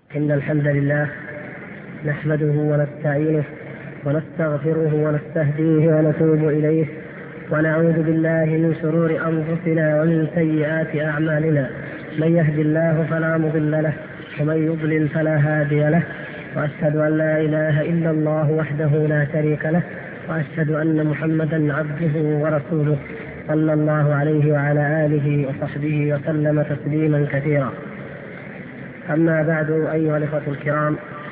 إن الحمد لله نحمده ونستعينه ونستغفره ونستهديه ونتوب إليه ونعوذ بالله من شرور أنفسنا ومن سيئات أعمالنا. من يهد الله فلا مضل له ومن يضلل فلا هادي له، وأشهد أن لا إله إلا الله وحده لا شريك له، وأشهد أن محمدا عبده ورسوله صلى الله عليه وعلى آله وصحبه وسلم تسليما كثيرا. أما بعد، أيها الإخوة الكرام،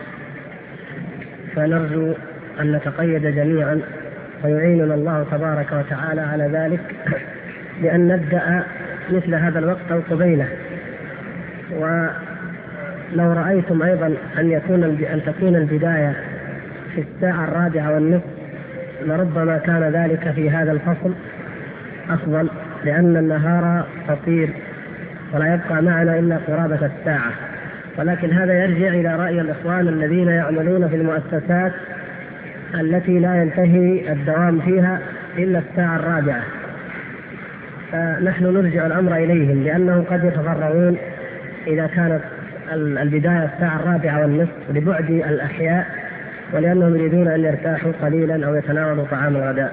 فنرجو أن نتقيد جميعا ويعيننا الله تبارك وتعالى على ذلك بأن نبدأ مثل هذا الوقت أو قبيله. ولو رأيتم أيضا أن تكون البداية في الساعة 4:15 لربما كان ذلك في هذا الفصل أفضل، لأن النهار قصير ولا يبقى معنا إلا قرابة الساعة. ولكن هذا يرجع إلى رأي الإخوان الذين يعملون في المؤسسات التي لا ينتهي الدوام فيها إلا الساعة 4. فنحن نرجع الأمر إليهم، لأنهم قد يتضررون إذا كانت البداية الساعة 4:15 لبعد الأحياء، ولأنهم يريدون أن يرتاحوا قليلا أو يتناولوا طعام الغداء.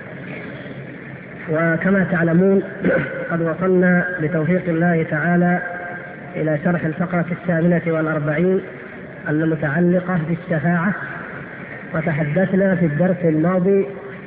وكما تعلمون قد وصلنا بتوفيق الله تعالى إلى شرح الفقرة 48 المتعلقة بالشفاعة. وتحدثنا في الدرس الماضي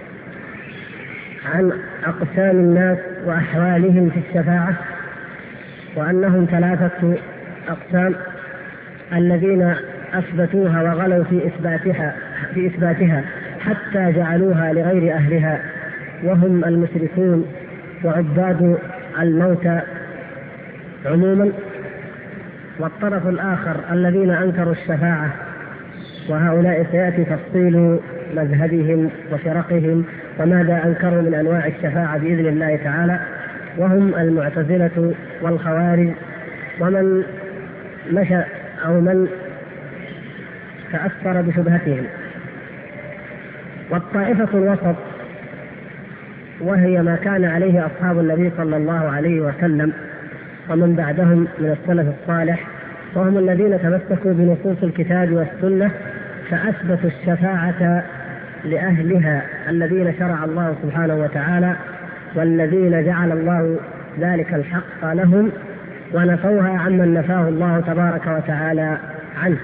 عن أقسام الناس وأحوالهم في الشفاعة، وأنهم 3 أقسام: الذين أثبتوها وغلوا في إثباتها حتى جعلوها لغير أهلها، وهم المشركون وعباد الموتى عموما. والطرف الآخر الذين أنكروا الشفاعة، وهؤلاء سيأتي تفصيل مذهبهم وفرقهم وماذا أنكروا من أنواع الشفاعة بإذن الله تعالى، وهم المعتزلة والخوارج ومن مشى أو من تأثر بشبهتهم. والطائفة الوسط، وهي ما كان عليه أصحاب النبي صلى الله عليه وسلم ومن بعدهم من السلف الصالح، وهم الذين تمسكوا بنصوص الكتاب والسنة فأثبتوا الشفاعة لأهلها الذين شرع الله سبحانه وتعالى والذين جعل الله ذلك الحق لهم، ونفوها عمن نفاه الله تبارك وتعالى عنه.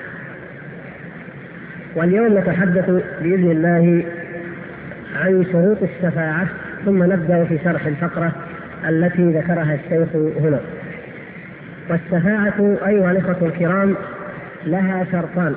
واليوم نتحدث بإذن الله عن شروط الشفاعة، ثم نبدأ في شرح الفقرة التي ذكرها الشيخ هنا. والشفاعة أيها الإخوة الكرام لها شرطان.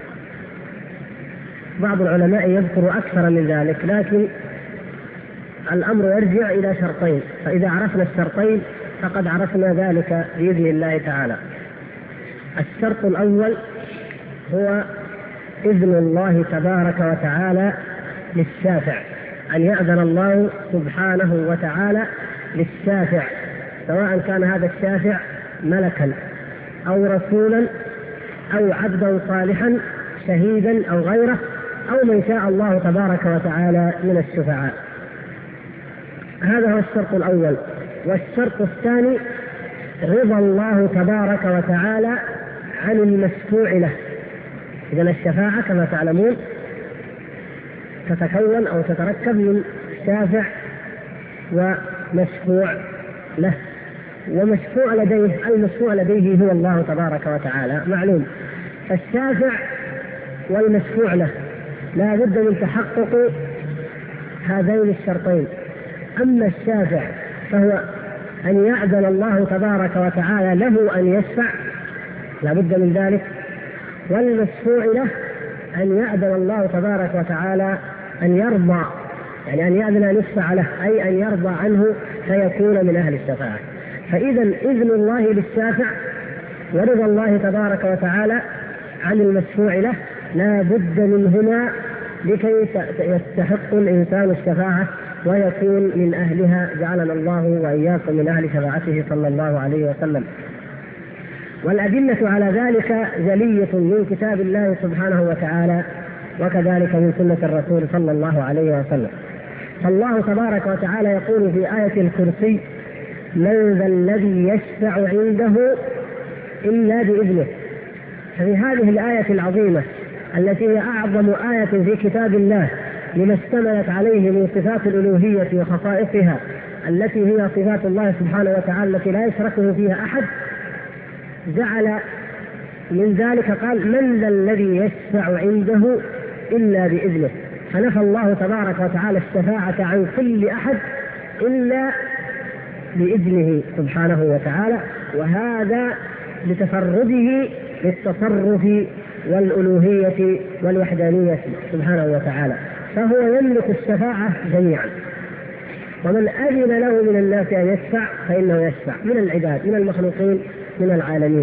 بعض العلماء يذكر أكثر من ذلك، لكن الأمر يرجع إلى شرطين، فإذا عرفنا الشرطين فقد عرفنا ذلك بإذن الله تعالى. الشرط الأول هو إذن الله تبارك وتعالى للشافع، أن يأذن الله سبحانه وتعالى للشافع، سواء كان هذا الشافع ملكا أو رسولا أو عبدا صالحا شهيدا أو غيره، أو من شاء الله تبارك وتعالى من الشفعاء. هذا هو الشرط الأول. والشرط الثاني رضا الله تبارك وتعالى عن المشفوع له. إذن الشفاعة كما تعلمون تتكون أو تتركب من شافع ومشفوع له، ومشفوع لديه. المشفوع لديه هو الله تبارك وتعالى معلوم. فالشافع والمشفوع له لا بد من تحقق هذين الشرطين. أما الشافع فهو أن يأذن الله تبارك وتعالى له أن يشفع، لا بد من ذلك. والمشفوع له أن يأذن الله تبارك وتعالى أن يرضى، يعني أن يأذن أن يشفع له، أي أن يرضى عنه فيكون من أهل الشفاعة. فإذا إذن الله للشافع ورضا الله تبارك وتعالى عن المشفوع له لا بد منهما لكي يستحق الإنسان الشفاعة ويكون من أهلها، جعلنا الله وإياكم من أهل شفاعته صلى الله عليه وسلم. والأدلة على ذلك جلية من كتاب الله سبحانه وتعالى، وكذلك من سنة الرسول صلى الله عليه وسلم. فالله تبارك وتعالى يقول في آية الكرسي: من ذا الذي يشفع عنده إلا بإذنه. ففي هذه الآية العظيمة التي هي أعظم آية في كتاب الله لما اشتملت عليه من صفات الألوهية وخصائصها التي هي صفات الله سبحانه وتعالى التي لا يشركه فيها أحد، جعل من ذلك قال: من ذا الذي يشفع عنده إلا بإذنه. فنفى الله تبارك وتعالى الشفاعة عن كل أحد إلا بإذنه سبحانه وتعالى، وهذا لتفرده بالتصرف والألوهية والوحدانية سبحانه وتعالى، فهو يملك الشفاعة جميعا. ومن أذن له من الناس أن يشفع فإنه يشفع من العباد، من المخلوقين، من العالمين.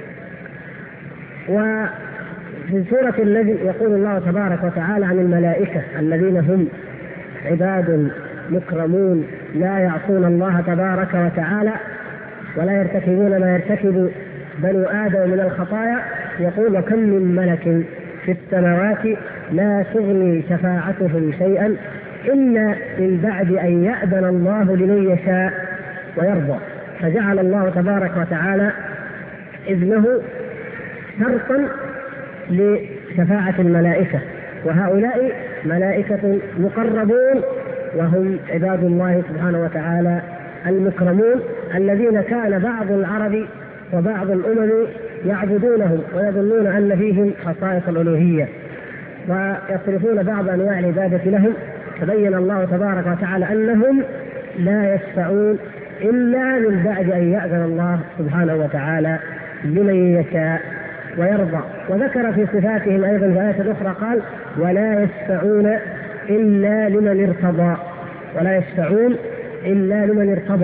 وفي سورة النجم يقول الله تبارك وتعالى عن الملائكة الذين هم عباد مكرمون لا يعصون الله تبارك وتعالى ولا يرتكبون ما يرتكب بنو آدم من الخطايا، يقول: وكم من ملك في السماوات لا تغني شفاعتهم شيئا إلا من بعد أن يأذن الله لمن يشاء ويرضى. فجعل الله تبارك وتعالى إذنه شرطا لشفاعة الملائكة، وهؤلاء ملائكة مقربون وهم عباد الله سبحانه وتعالى المكرمون الذين كان بعض العرب وبعض الأمم يعبدونهم ويظنون أن فيهم خصائص الألوهية ويصرفون بعض أنواع العبادة لهم. تبين الله تبارك وتعالى أنهم لا يشفعون إلا من بعد أن يأذن الله سبحانه وتعالى لمن يشاء ويرضى. وذكر في صفاتهم أيضا في آية أخرى قال: ولا يشفعون إلا لمن ارتضى، ولا يشفعون إلا لمن ارتضى.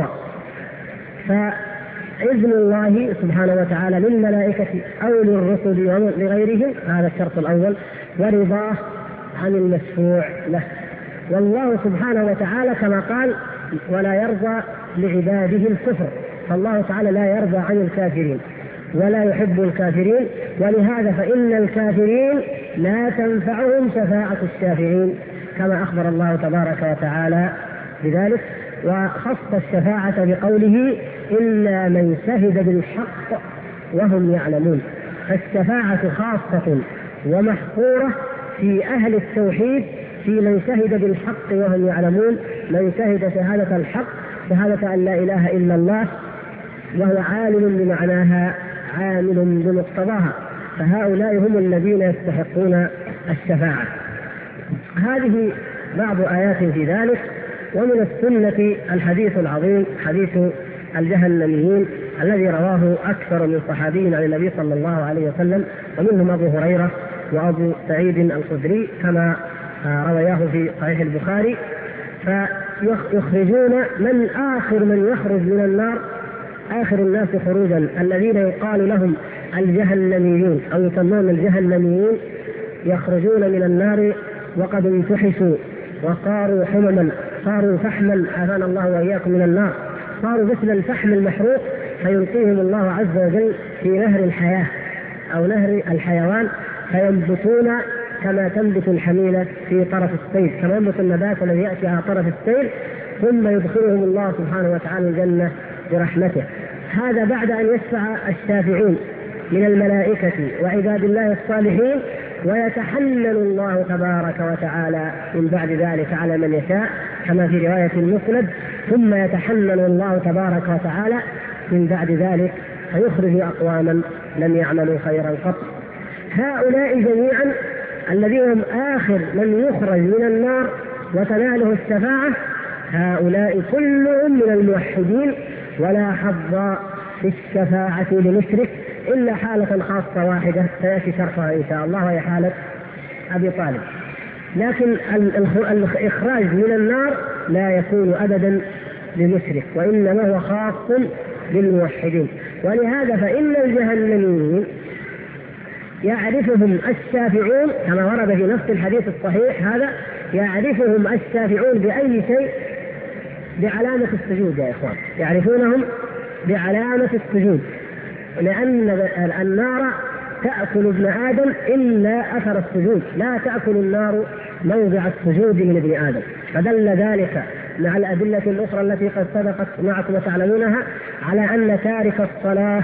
فإذن الله سبحانه وتعالى للملائكة أو للرسل ولغيرهم هذا الشرط الأول، ورضاه عن المشفوع له. والله سبحانه وتعالى كما قال: ولا يرضى لعباده الكفر، فالله تعالى لا يرضى عن الكافرين ولا يحب الكافرين، ولهذا فإن الكافرين لا تنفعهم شفاعة الشافعين كما أخبر الله تبارك وتعالى بذلك. وخص الشفاعة بقوله: إلا من شهد بالحق وهم يعلمون. فالشفاعة خاصة ومحصورة في أهل التوحيد، في من شهد بالحق وهم يعلمون، من شهد شهادة الحق، شهادة أن لا إله إلا الله وهو عالم بمعناها عامل بمقتضاها، فهؤلاء هم الذين يستحقون الشفاعة. هذه بعض آيات في ذلك. ومن السنة الحديث العظيم حديث الجهنميين الذي رواه أكثر من صحابي عن النبي صلى الله عليه وسلم، ومنهم أبو هريرة وأبو سعيد الخدري كما رواه في صحيح البخاري. فيخرجون من آخر من يخرج من النار، آخر الناس خروجا الذين يقال لهم الجهنميون أو يسمون الجهنميين، يخرجون من النار وقد انتحشوا وصاروا حمما، صاروا فحما، عافانا الله وإياكم من النار، صاروا مثل الفحم المحروق، فيلقيهم الله عز وجل في نهر الحياة أو نهر الحيوان، فينبتون كما تنبت الحميلة في طرف السيل، كما ينبت النبات الذي يأتي على طرف السيل، ثم يدخلهم الله سبحانه وتعالى الجنة برحمته. هذا بعد أن يشفع الشافعون من الملائكة وعباد الله الصالحين، ويتحنن الله تبارك وتعالى من بعد ذلك على من يشاء كما في رواية المسند: ثم يتحنن الله تبارك وتعالى من بعد ذلك فيخرج أقواما لم يعملوا خيرا قط. هؤلاء جميعا الذين هم آخر من يخرج من النار وتناله الشفاعة، هؤلاء كلهم من الموحدين، ولا حظ في الشفاعة لمشرك إلا حالة خاصة واحدة سيأتي شرحها إن شاء الله، وهي حالة أبي طالب. لكن الإخراج من النار لا يكون أبدا لمشرك، وإنما هو خاص بالموحدين. ولهذا فإن الجهنميين يعرفهم الشافعون كما ورد في نفس الحديث الصحيح هذا، يعرفهم الشافعون بأي شيء؟ بعلامة السجود يا إخوان، يعرفونهم بعلامة السجود، لأن النار تأكل ابن آدم إلا أثر السجود، لا تأكل النار موضع السجود من ابن آدم. فدل ذلك مع الأدلة الأخرى التي قد سبقت معكم وتعلمونها على أن تارك الصلاة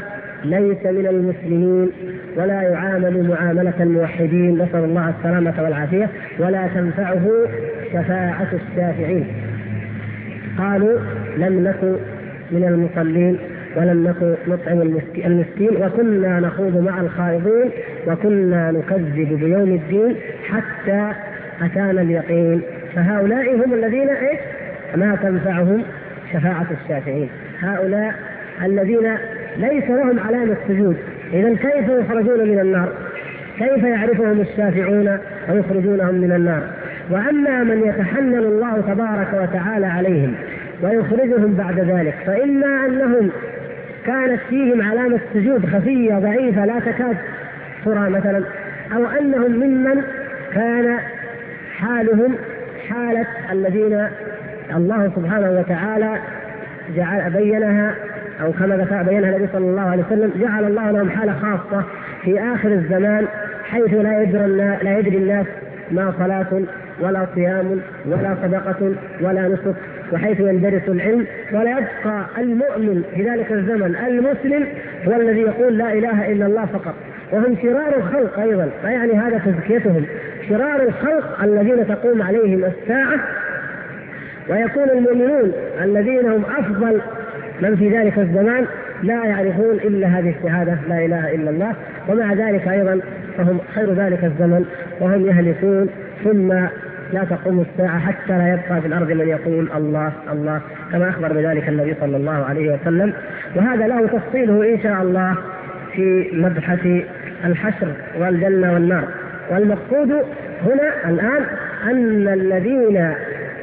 ليس من المسلمين ولا يعامل معاملة الموحدين، نسأل الله السلامة والعافية، ولا تنفعه شفاعة الشافعين. قالوا لم نكن من المصلين ولم نكن نطعم المسكين وكنا نخوض مع الخائضين وكنا نكذب بيوم الدين حتى أتانا اليقين. فهؤلاء هم الذين ما تنفعهم شفاعة الشافعين، هؤلاء الذين ليس لهم علامة سجود. إذن كيف يخرجون من النار؟ كيف يعرفهم الشافعون ويخرجونهم من النار؟ وأما من يتحنن الله تبارك وتعالى عليهم ويخرجهم بعد ذلك، فإما أنهم كانت فيهم علامة سجود خفية ضعيفة لا تكاد ترى مثلا، أو أنهم ممن كان حالهم حالة الذين الله سبحانه وتعالى بينها، أو كما بينها النبي صلى الله عليه وسلم، جعل الله لهم حالة خاصة في آخر الزمان حيث لا يدري الناس ما صلاة ولا صيام ولا صدقة ولا نسك، وحيث يندرس العلم، ولا يبقى المؤمن في ذلك الزمن المسلم هو الذي يقول لا إله إلا الله فقط، وهم شرار الخلق أيضا، فيعني هذا تزكيتهم، شرار الخلق الذين تقوم عليهم الساعة، ويكون المؤمنون الذين هم أفضل من في ذلك الزمان لا يعرفون إلا هذه الشهادة لا إله إلا الله، ومع ذلك أيضا فهم خير ذلك الزمن وهم يهلكون، ثم لا تقوم الساعة حتى لا يبقى في الأرض من يقول الله الله، كما أخبر بذلك النبي صلى الله عليه وسلم. وهذا له تفصيله إن شاء الله في مبحث الحشر والجنة والنار. والمقصود هنا الآن أن الذين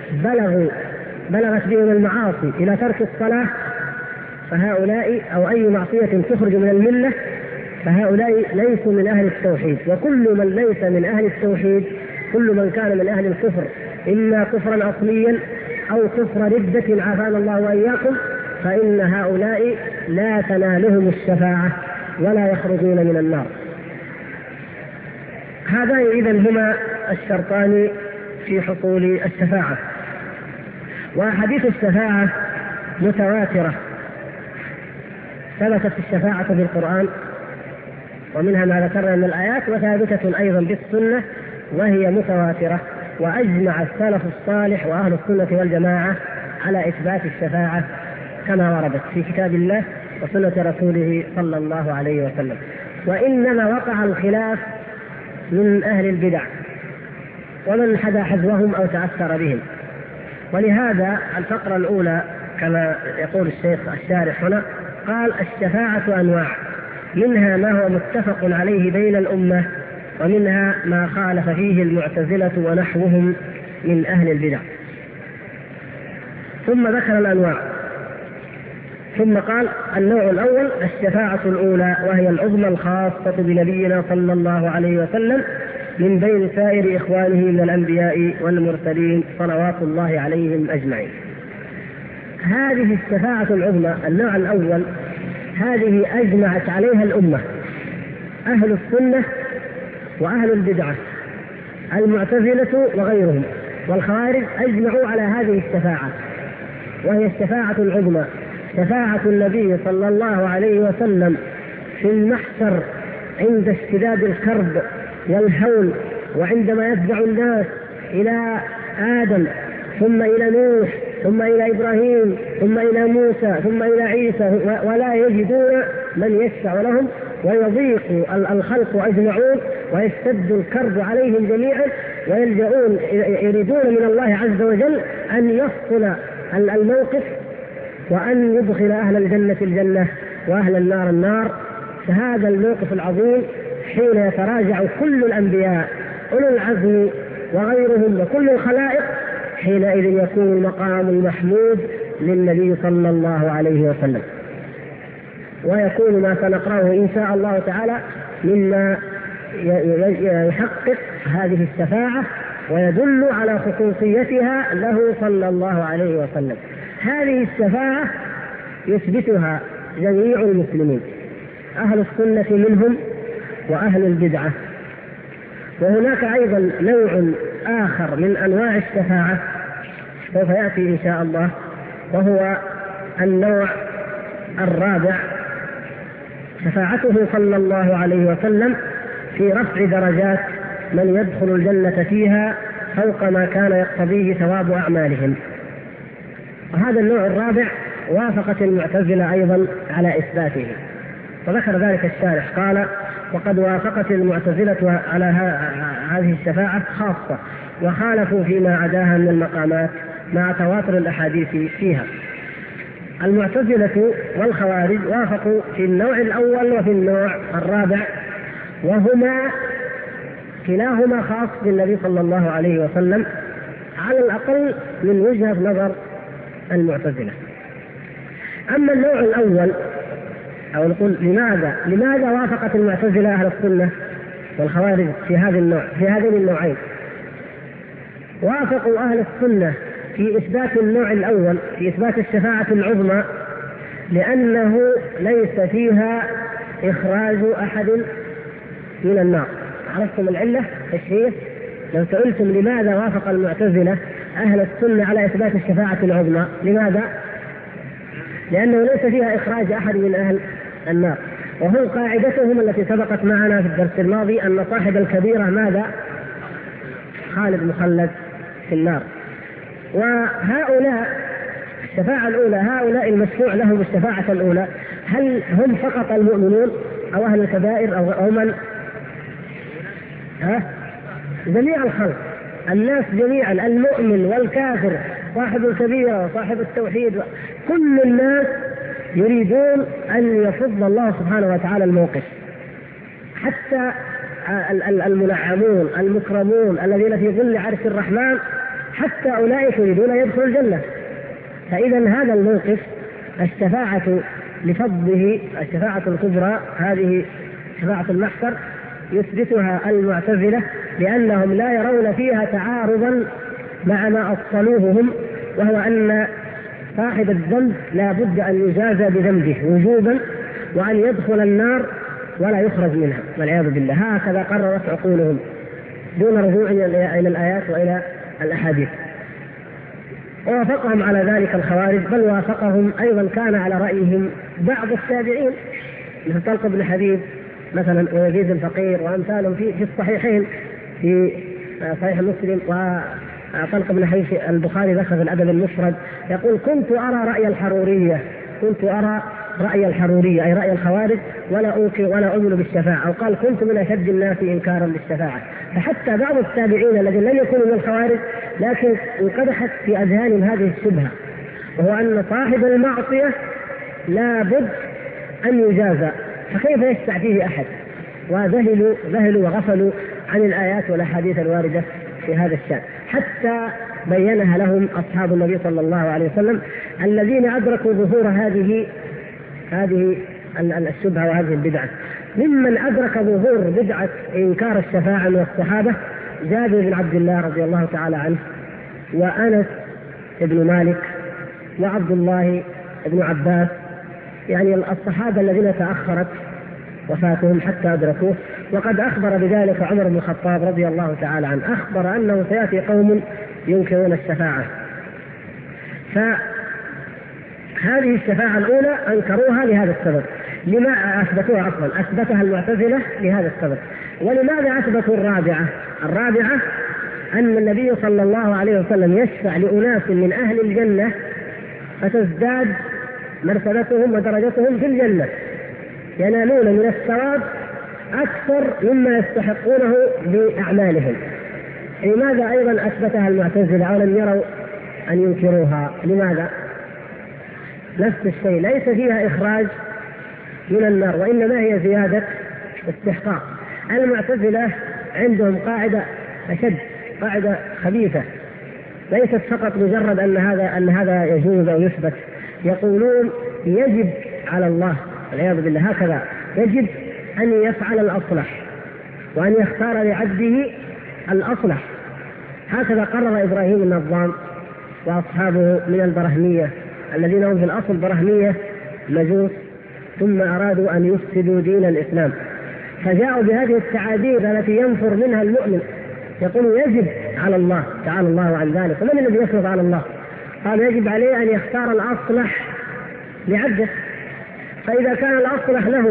بلغت بهم المعاصي إلى ترك الصلاة، فهؤلاء أو أي معصية تخرج من الملة، فهؤلاء ليسوا من أهل التوحيد. وكل من ليس من أهل التوحيد، كل من كان من أهل الكفر إما كفرا أصليا أو كفر ردة عافانا الله وإياكم، فإن هؤلاء لا تنالهم الشفاعة ولا يخرجون من النار. هذان إذن هما الشرطان في حصول الشفاعة. وأحاديث الشفاعة متواترة، ثبتت الشفاعة في القرآن ومنها ما ذكرنا من الآيات، وثابتة أيضا بالسنة وهي متواترة، وأجمع السلف الصالح وأهل السنة والجماعة على إثبات الشفاعة كما وردت في كتاب الله وسنة رسوله صلى الله عليه وسلم. وإنما وقع الخلاف من أهل البدع ومن حدا حذوهم أو تأثر بهم. ولهذا الفقرة الأولى كما يقول الشيخ الشارح هنا قال الشفاعة أنواع، منها ما هو متفق عليه بين الأمة، ومنها ما خالف فيه المعتزلة ونحوهم من أهل البدع. ثم ذكر الأنواع، ثم قال النوع الأول الشفاعة الأولى، وهي العظمى الخاصة بنبينا صلى الله عليه وسلم من بين سائر إخوانه من الأنبياء والمرسلين صلوات الله عليهم أجمعين. هذه الشفاعة العظمى النوع الأول هذه أجمعت عليها الأمة، أهل السنة وأهل البدعة، المعتزلة وغيرهم والخوارج أجمعوا على هذه الشفاعة، وهي الشفاعة العظمى، شفاعة النبي صلى الله عليه وسلم في المحشر عند اشتداد الكرب والهول، وعندما يتبع الناس إلى آدم ثم إلى نوح ثم إلى إبراهيم ثم إلى موسى ثم إلى عيسى، ولا يجدون من يشفع لهم، ويضيق الخلق أجمعون ويشتد الكرب عليهم جميعا، ويلجؤون يريدون من الله عز وجل أن يفصل الموقف وأن يدخل أهل الجنة الجنة وأهل النار النار. فهذا الموقف العظيم حين يتراجع كل الأنبياء أولو العزم وغيرهم وكل الخلائق، حينئذ يكون المقام المحمود للنبي صلى الله عليه وسلم، ويكون ما سنقرأه إن شاء الله تعالى مما يحقق هذه الشفاعة ويدل على خصوصيتها له صلى الله عليه وسلم. هذه الشفاعة يثبتها جميع المسلمين، أهل السنة منهم وأهل البدعة. وهناك أيضا نوع آخر من أنواع الشفاعة سوف يأتي إن شاء الله، وهو النوع الرابع شفاعته صلى الله عليه وسلم في رفع درجات من يدخل الجنة فيها فوق ما كان يقتضيه ثواب أعمالهم. وهذا النوع الرابع وافقت المعتزلة أيضا على إثباته، وذكر ذلك الشارح قال: وقد وافقت المعتزلة على هذه الشفاعة خاصة، وخالفوا فيما عداها من المقامات مع تواتر الأحاديث فيها. المعتزلة والخوارج وافقوا في النوع الأول وفي النوع الرابع، وهما كلاهما خاص بالنبي صلى الله عليه وسلم على الأقل من وجهة نظر المعتزلة. أما النوع الأول، أو نقول لماذا وافقت المعتزلة أهل السنة والخوارج في هذين النوعين؟ وافقوا أهل السنة في إثبات النوع الأول، في إثبات الشفاعة العظمى، لأنه ليس فيها إخراج أحد من النار. عرفتم العلة؟ الشيء لو سئلتم لماذا وافق المعتزلة أهل السنة على إثبات الشفاعة العظمى، لماذا؟ لأنه ليس فيها إخراج أحد من أهل النار، وهو قاعدتهم التي سبقت معنا في الدرس الماضي أن صاحب الكبيرة ماذا؟ خالد مخلد في النار. وهؤلاء الشفاعة الأولى، هؤلاء المشفوع لهم الشفاعة الأولى، هل هم فقط المؤمنون أو أهل الكبائر أو من؟ جميع الخلق، الناس جميعا، المؤمن والكافر، صاحب الكبيرة وصاحب التوحيد، كل الناس يريدون أن يفض الله سبحانه وتعالى الموقف، حتى المنعمون المكرمون الذين في ظل عرش الرحمن، حتى أولئك يريدون يدخلوا الجنة. فإذا هذا الموقف الشفاعة لفضه، الشفاعة الكبرى، هذه شفاعة المحشر، يثبتها المعتزلة لأنهم لا يرون فيها تعارضا مع ما أصلوه هم، وهو أن صاحب الذنب لا بد أن يجازى بذنبه وجوبا، وأن يدخل النار ولا يخرج منها والعياذ بالله. هكذا قررت عقولهم دون رجوع إلى الآيات وإلى الأحاديث. ووافقهم على ذلك الخوارج، بل وافقهم أيضا كان على رأيهم بعض التابعين مثل طلق بن حبيب مثلا ويزيد الفقير وأمثالهم في الصحيحين، في صحيح مسلم. وطلق بن حبيب البخاري ذكر في الأدب المفرد يقول: كنت أرى رأي الحرورية أي رأي الخوارج ولا أؤمن بالشفاعة، أو قال: كنت من أشد الناس إنكارا للشفاعة. فحتى بعض التابعين الذين لم يكونوا من الخوارج لكن انقدحت في أذهانهم هذه الشبهة، وهو أن صاحب المعصية لا بد أن يجازى، فكيف يشفع فيه أحد؟ وذهلوا وغفلوا عن الآيات والأحاديث الواردة في هذا الشأن، حتى بينها لهم أصحاب النبي صلى الله عليه وسلم الذين أدركوا ظهور هذه الشبهة وهذه البدعة. ممن أدرك ظهور بدعة إنكار الشفاعة من الصحابة جابر بن عبد الله رضي الله تعالى عنه، وأنس بن مالك، وعبد الله بن عباس، يعني الصحابة الذين تأخرت وفاتهم حتى أدركوه. وقد أخبر بذلك عمر بن الخطاب رضي الله تعالى عنه، أخبر أنه سيأتي قوم ينكرون الشفاعة. فهذه الشفاعة الأولى أنكروها لهذا السبب. لما أثبتوها أصلا؟ أثبتها المعتزلة لهذا السبب. ولماذا أثبتوا الرابعة أن النبي صلى الله عليه وسلم يشفع لأناس من أهل الجنة فتزداد مرتبتهم ودرجتهم في الجنة، ينالون من الثواب أكثر مما يستحقونه بأعمالهم. لماذا أيضا أثبتها المعتزلة أو لم يروا أن ينكروها؟ لماذا؟ نفس الشيء، ليس فيها إخراج من النار، وإنما هي زيادة استحقاق. المعتزلة عندهم قاعدة أشد، قاعدة خبيثة، ليست فقط مجرد أن هذا يجوز أو يثبت، يقولون يجب على الله والعياذ بالله هكذا، يجب أن يفعل الأصلح وأن يختار لعبده الأصلح. هكذا قرر إبراهيم النظام وأصحابه من البرهمية الذين هم في الأصل برهمية مجوس، ثم أرادوا أن يفسدوا دين الإسلام، فجاءوا بهذه التعابير التي ينفر منها المؤمن، يقول يجب على الله، تعالى الله عن ذلك. ومن الذي يفرض على الله؟ قال يجب عليه أن يختار الأصلح لعبده، فإذا كان الأصلح له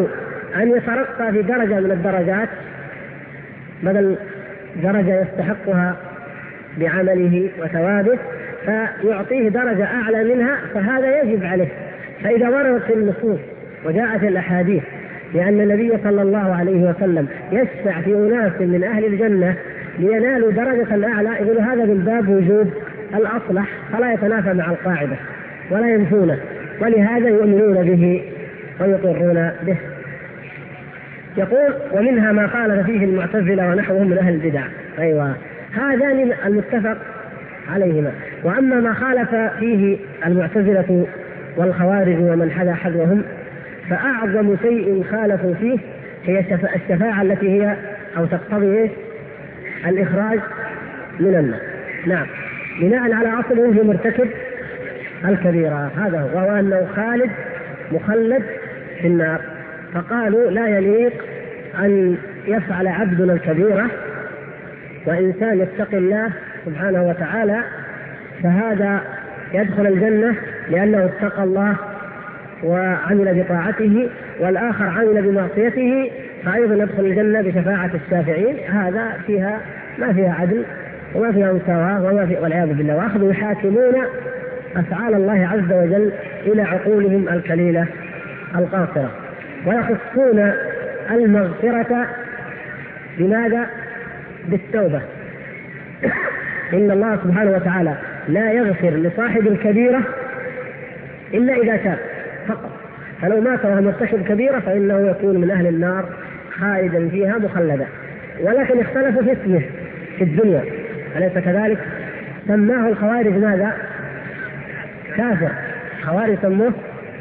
أن يترقى في درجة من الدرجات، بدل درجة يستحقها بعمله وثوابه فيعطيه درجة أعلى منها، فهذا يجب عليه. فإذا وردت النصوص وجاءت الأحاديث لأن النبي صلى الله عليه وسلم يشفع في أناس من أهل الجنة لينالوا درجة أعلى، يقول هذا من باب وجود الأصلح، فلا يتنافى مع القاعدة ولا ينفونه، ولهذا يؤمنون به ويقرون به. يقول ومنها ما خالف فيه المعتزلة ونحوهم من أهل البدع. أيوة، هذان المتفق عليهما. وأما ما خالف فيه المعتزلة والخوارج ومن حذا حذوهم فأعظم شيء خالفوا فيه هي الشفاعة التي هي أو تقتضي الإخراج من النار. نعم، بناء على أصله في مرتكب الكبيرة، هذا هو، وهو أنه خالد مخلد في النار. فقالوا لا يليق أن يفعل عبدنا الكبيرة وإنسان يتقي الله سبحانه وتعالى فهذا يدخل الجنة لأنه اتقى الله وعمل بطاعته، والآخر عمل بمعصيته فأيضا يدخل الجنة بشفاعة الشافعين. هذا فيها ما فيها عدل وما فيها مساواة والعياذ بالله. وأخذوا يحاكمون أفعال الله عز وجل إلى عقولهم الكليلة القاصرة، ويخصون المغفرة بماذا؟ بالتوبة. إن الله سبحانه وتعالى لا يغفر لصاحب الكبيرة إلا إذا تاب فقط، فلو مات وهو مرتكب كبيرة فإنه يكون من أهل النار خالدا فيها مخلدا. ولكن اختلفوا في اسمه في الدنيا، أليس كذلك؟ سماه الخوارج ماذا؟ كافر. خوارج سموه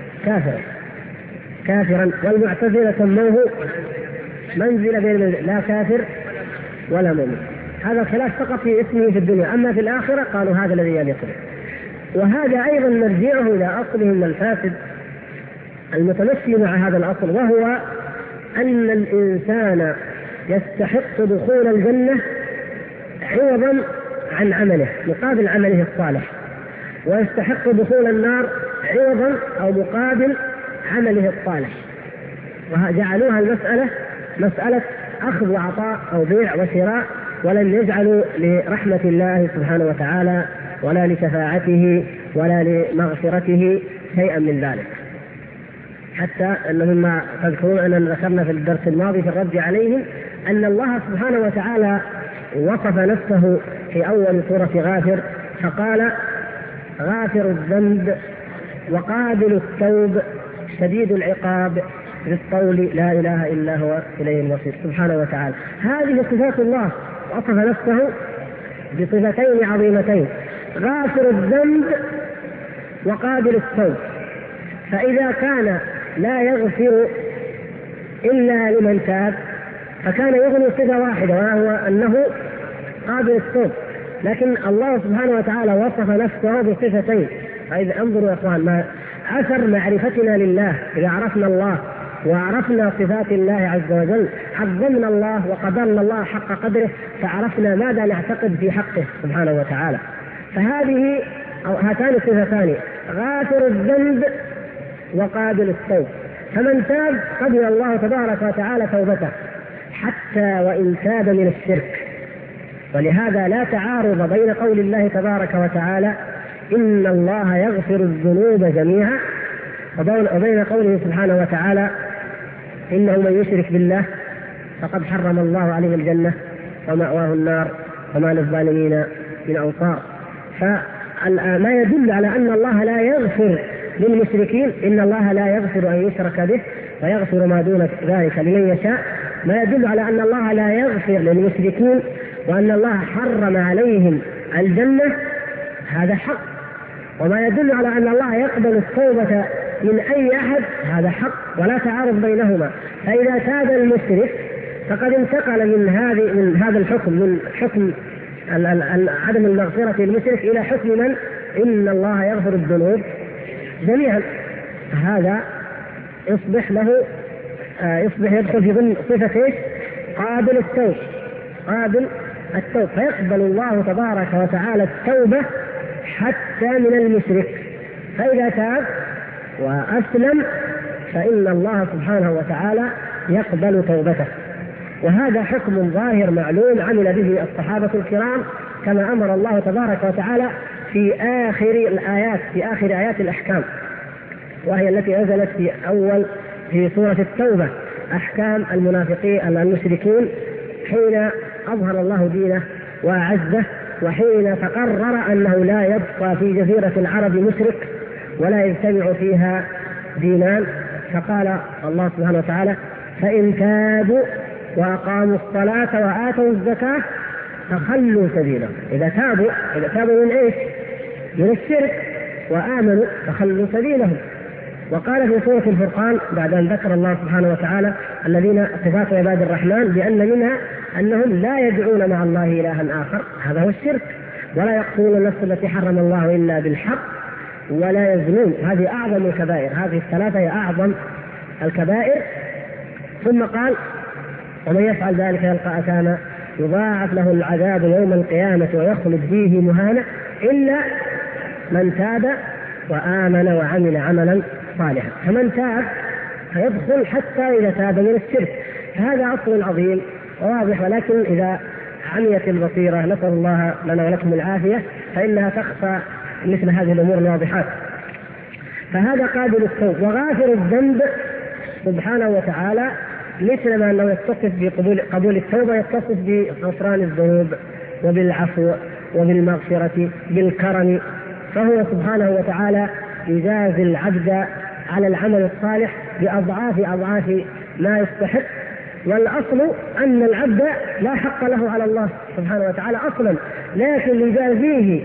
كافرا، والمعتزلة سموه منزل بين لا كافر ولا مؤمن. هذا الخلاف فقط في اسمه في الدنيا، أما في الآخرة قالوا هذا الذي يليق به. وهذا أيضا نرجعه إلى أصله من الفاسد المتمشي مع هذا الأصل، وهو أن الإنسان يستحق دخول الجنة عوضا عن عمله مقابل عمله الصالح، ويستحق دخول النار عوضا أو مقابل عمله الصالح. وجعلوها المسألة مسألة أخذ وعطاء أو بيع وشراء، ولم يجعلوا لرحمة الله سبحانه وتعالى ولا لشفاعته ولا لمغفرته شيئا من ذلك. حتى أن مما تذكرون أننا ذكرنا في الدرس الماضي في الرد عليهم أن الله سبحانه وتعالى وصف نفسه في أول سورة غافر فقال غافر الذنب وقابل التوب شديد العقاب بالقول لا إله إلا هو إليه المصير سبحانه وتعالى. هذه صفات الله، وصف نفسه بصفتين عظيمتين، غافر الذنب وقابل التوب. فإذا كان لا يغفر إلا لمن تاب فكان يغني صفة واحدة وهو أنه قابل التوب، لكن الله سبحانه وتعالى وصف نفسه بصفتين. فإذا انظروا يا أخوان ما أثر معرفتنا لله، إذا عرفنا الله وعرفنا صفات الله عز وجل عظمنا الله وقدرنا الله حق قدره، فعرفنا ماذا نعتقد في حقه سبحانه وتعالى. فهذه أو هاتان الصفتان غافر الذنب وقابل التوب، فمن تاب قبل الله تبارك وتعالى توبته حتى وإن تاب من الشرك. ولهذا لا تعارض بين قول الله تبارك وتعالى إن الله يغفر الذنوب جميعا وبين قوله سبحانه وتعالى إنه من يشرك بالله فقد حرم الله عليه الجنة ومأواه النار وما للظالمين من أنصار. فما يدل على أن الله لا يغفر للمشركين، إن الله لا يغفر أن يشرك به ويغفر ما دون ذلك لمن يشاء، ما يدل على أن الله لا يغفر للمشركين وأن الله حرم عليهم الجنة، هذا حق. وما يدل على أن الله يقبل التوبة من أي أحد، هذا حق، ولا تعارض بينهما. فإذا تاب المشرك فقد انتقل من هذا الحكم، من حكم عدم المغفرة للمشرك إلى حكم من إن الله يغفر الذنوب جميعا. هذا يصبح يدخل في ضمن صفة ايش؟ قابل التوب، فيقبل الله تبارك وتعالى التوبة حتى من المشرك. فإذا تاب وأسلم فإن الله سبحانه وتعالى يقبل توبته. وهذا حكم ظاهر معلوم عمل به الصحابة الكرام كما أمر الله تبارك وتعالى في آخر آيات الأحكام، وهي التي نزلت في سورة التوبة، أحكام المنافقين المشركين حين أظهر الله دينه وأعزه، وحين تقرر أنه لا يبقى في جزيرة العرب مشرك ولا يجتمع فيها دينان، فقال الله سبحانه وتعالى: فإن تابوا وأقاموا الصلاة وآتوا الزكاة فخلوا سبيلهم. إذا تابوا من إيش؟ من الشرك وآمنوا فخلوا سبيلهم. وقال في سورة الفرقان بعد أن ذكر الله سبحانه وتعالى الذين صفات عباد الرحمن بأن منها أنهم لا يدعون مع الله إلها آخر، هذا هو الشرك، ولا يقتلون النفس التي حرم الله إلا بالحق، ولا يزنون، هذه أعظم الكبائر، هذه الثلاثة هي أعظم الكبائر. ثم قال: ومن يفعل ذلك يلقى أثاما يضاعف له العذاب يوم القيامة ويخلد فيه مهانا إلا من تاب وآمن وعمل عملا صالحا. فمن تاب فيدخل حتى إذا تاب من الشرك. هذا أصل عظيم وواضح، ولكن إذا عميت البصيرة، نسأل الله لنا ولكم العافية، فإنها تخفى مثل هذه الأمور الواضحات. فهذا قابل التوب. وغافر الذنب سبحانه وتعالى مثل ما أنه يتصف بقبول التوبة يتصف بغفران الذنوب وبالعفو وبالمغفرة بالكرم، فهو سبحانه وتعالى يجازي العبد على العمل الصالح بأضعاف ما يستحق. والأصل أن العبد لا حق له على الله سبحانه وتعالى أصلا، لكن يجازيه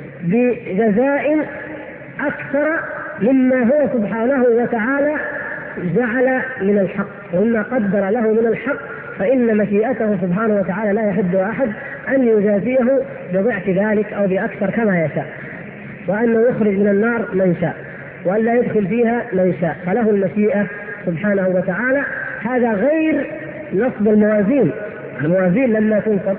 بجزاء أكثر مما هو سبحانه وتعالى جعل من الحق ومما قدر له من الحق، فإن مشيئته سبحانه وتعالى لا يحد أحد أن يجازيه بضعف ذلك أو بأكثر كما يشاء، وأنه يخرج من النار من شاء وأن لا يدخل فيها من شاء، فله المشيئة سبحانه وتعالى. هذا غير نصب الموازين. الموازين لما تنصب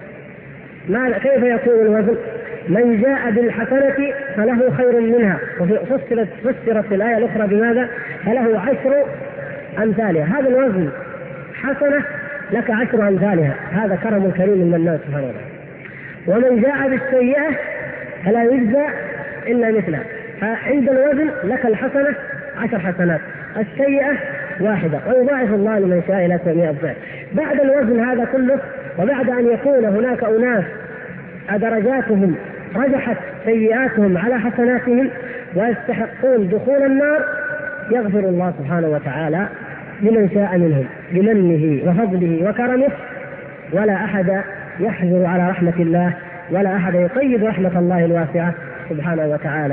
كيف يكون الوزن؟ من جاء بالحسنة فله خير منها، فسرت الآية الأخرى بماذا؟ فله 10 أمثالها. هذا الوزن حسنة لك 10 أمثالها، هذا كرم كريم من الله سبحانه وتعالى. ومن جاء بالسيئة فلا يجزى إلا مثلها، فعند الوزن لك الحسنة 10 حسنات، السيئة 1، ويضاعف الله لمن شاء إلى 700 ضعف. بعد الوزن هذا كله، وبعد أن يكون هناك أناس درجاتهم رجحت سيئاتهم على حسناتهم ويستحقون دخول النار، يغفر الله سبحانه وتعالى لمن شاء منهم بمنه وفضله وكرمه، ولا أحد يحجر على رحمة الله، ولا أحد يقيد رحمة الله الواسعة سبحانه وتعالى.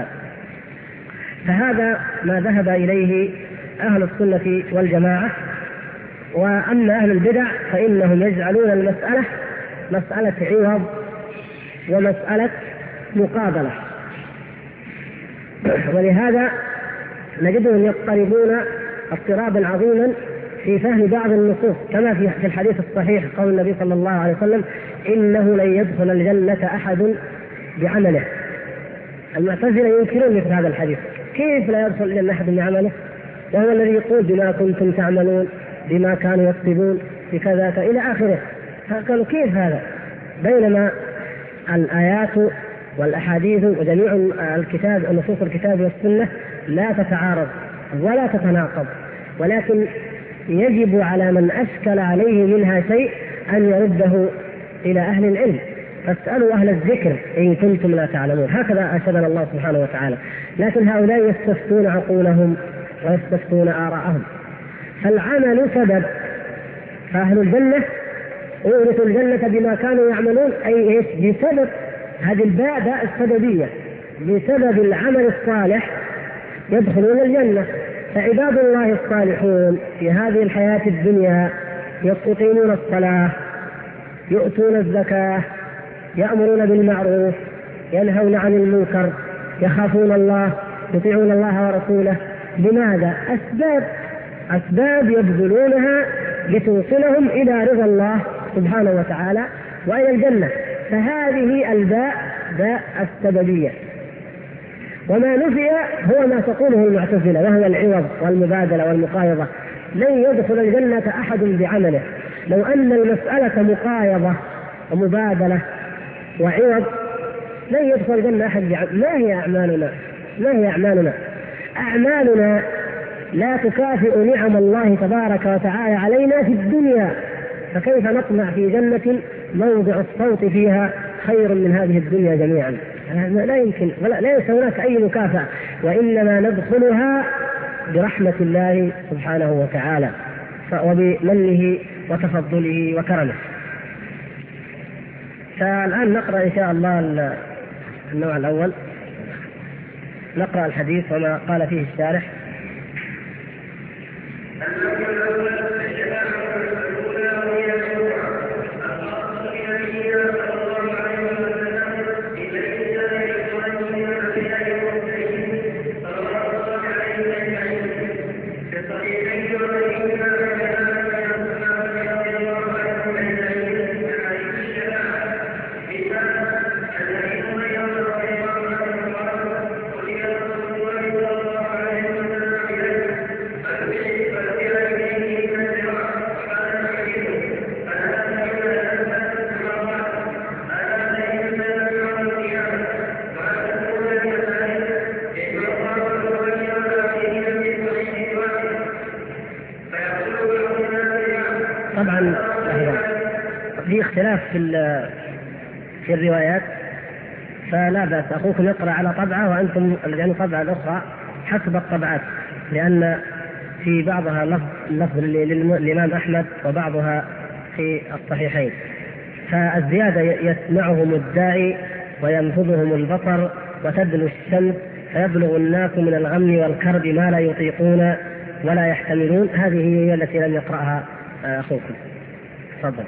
فهذا ما ذهب إليه أهل السنة والجماعة. وأما أهل البدع فإنهم يجعلون المسألة مسألة عوض ومسألة مقابلة، ولهذا نجدهم يضطربون اضطرابا عظيما في فهم بعض النصوص، كما في الحديث الصحيح قول النبي صلى الله عليه وسلم: إنه لن يدخل الجنة أحد بعمله. المعتزلة ينكرون مثل هذا الحديث، كيف لا يدخل الجنة أحد بعمله وهو الذي يقول بما كنتم تعملون بما كانوا يكسبون بكذا إلى آخره. فقالوا كيف هذا؟ بينما الآيات والأحاديث وجميع الكتاب نصوص الكتاب والسنة لا تتعارض ولا تتناقض، ولكن يجب على من أشكل عليه منها شيء أن يرده إلى أهل العلم، فاسألوا أهل الذكر إن كنتم لا تعلمون، هكذا أرشدنا الله سبحانه وتعالى. لكن هؤلاء يستفتون عقولهم ويستفتون آراءهم. فالعمل سبب، فأهل الجنة أورثوا الجنة بما كانوا يعملون، أي إيش؟ بسبب هذه الباء باء السببية، بسبب العمل الصالح يدخلون الجنة. فعباد الله الصالحون في هذه الحياة الدنيا يقيمون الصلاة، يؤتون الزكاة، يأمرون بالمعروف، ينهون عن المنكر، يخافون الله، يطيعون الله ورسوله. لماذا؟ أسباب يبذلونها لتوصلهم إلى رضا الله سبحانه وتعالى وإلى الجنة. فهذه الباء باء السببية. وما نفي هو ما تقوله المعتزلة، وهو العوض والمبادلة والمقايضة. لن يدخل الجنة أحد بعمله. لو أن المسألة مقايضة ومبادلة وعوض لن يدخل الجنة أحد بعمله. ما هي أعمالنا؟ ما هي أعمالنا؟ أعمالنا لا تكافئ نعم الله تبارك وتعالى علينا في الدنيا، فكيف نطمع في جنة موضع الصوت فيها خير من هذه الدنيا جميعا؟ لا يمكن، ليس هناك أي مكافأة، وإنما ندخلها برحمة الله سبحانه وتعالى وبمنه وتفضله وكرمه. فالآن نقرأ إن شاء الله النوع الأول، نقرأ الحديث وما قال فيه الشارح. طبعا في اختلاف في الروايات، فلا بأس أخوكم يقرأ على طبعة وأنتم يعني طبعة الأخرى حسب الطبعات، لأن في بعضها لفظ للإمام أحمد وبعضها في الصحيحين. فالزيادة يسمعهم الداعي وينفذهم البصر وتدنو الشمس فيبلغ الناس من الغم والكرب ما لا يطيقون ولا يحتملون. هذه هي التي لم يقرأها أخوكم. تفضل.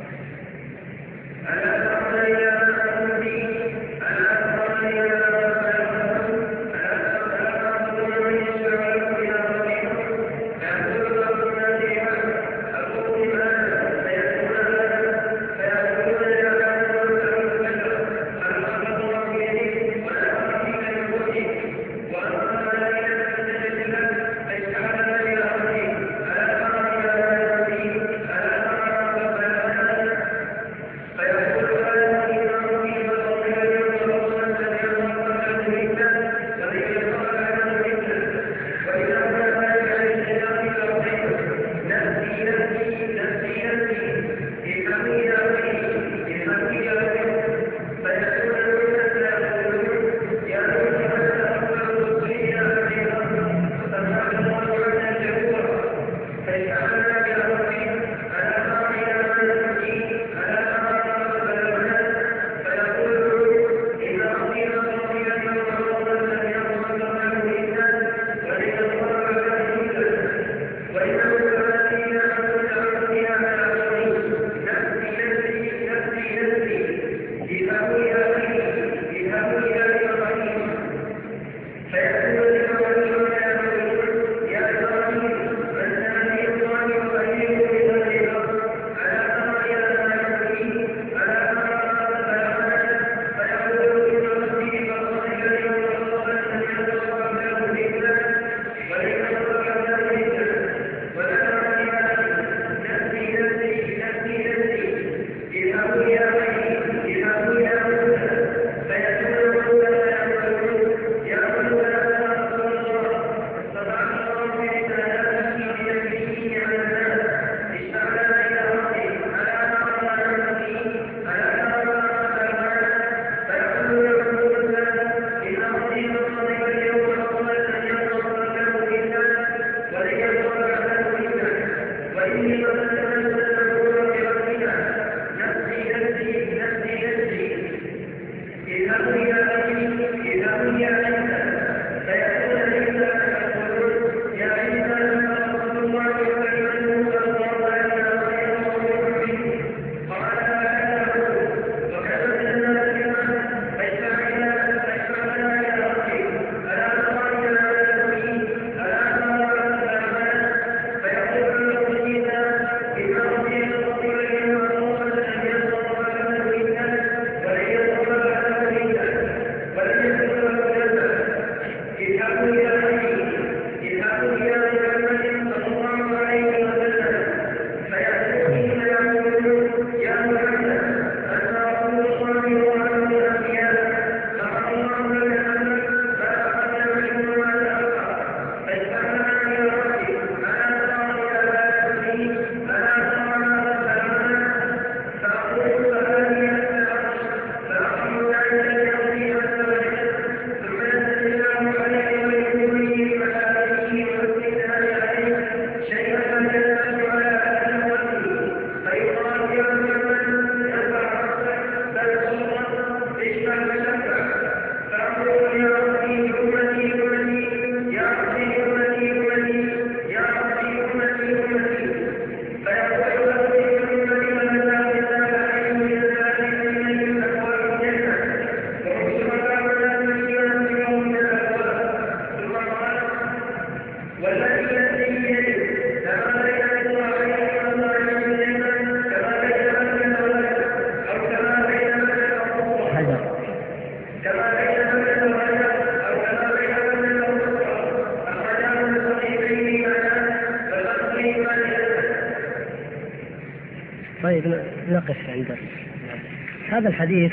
طيب نقف عند هذا الحديث.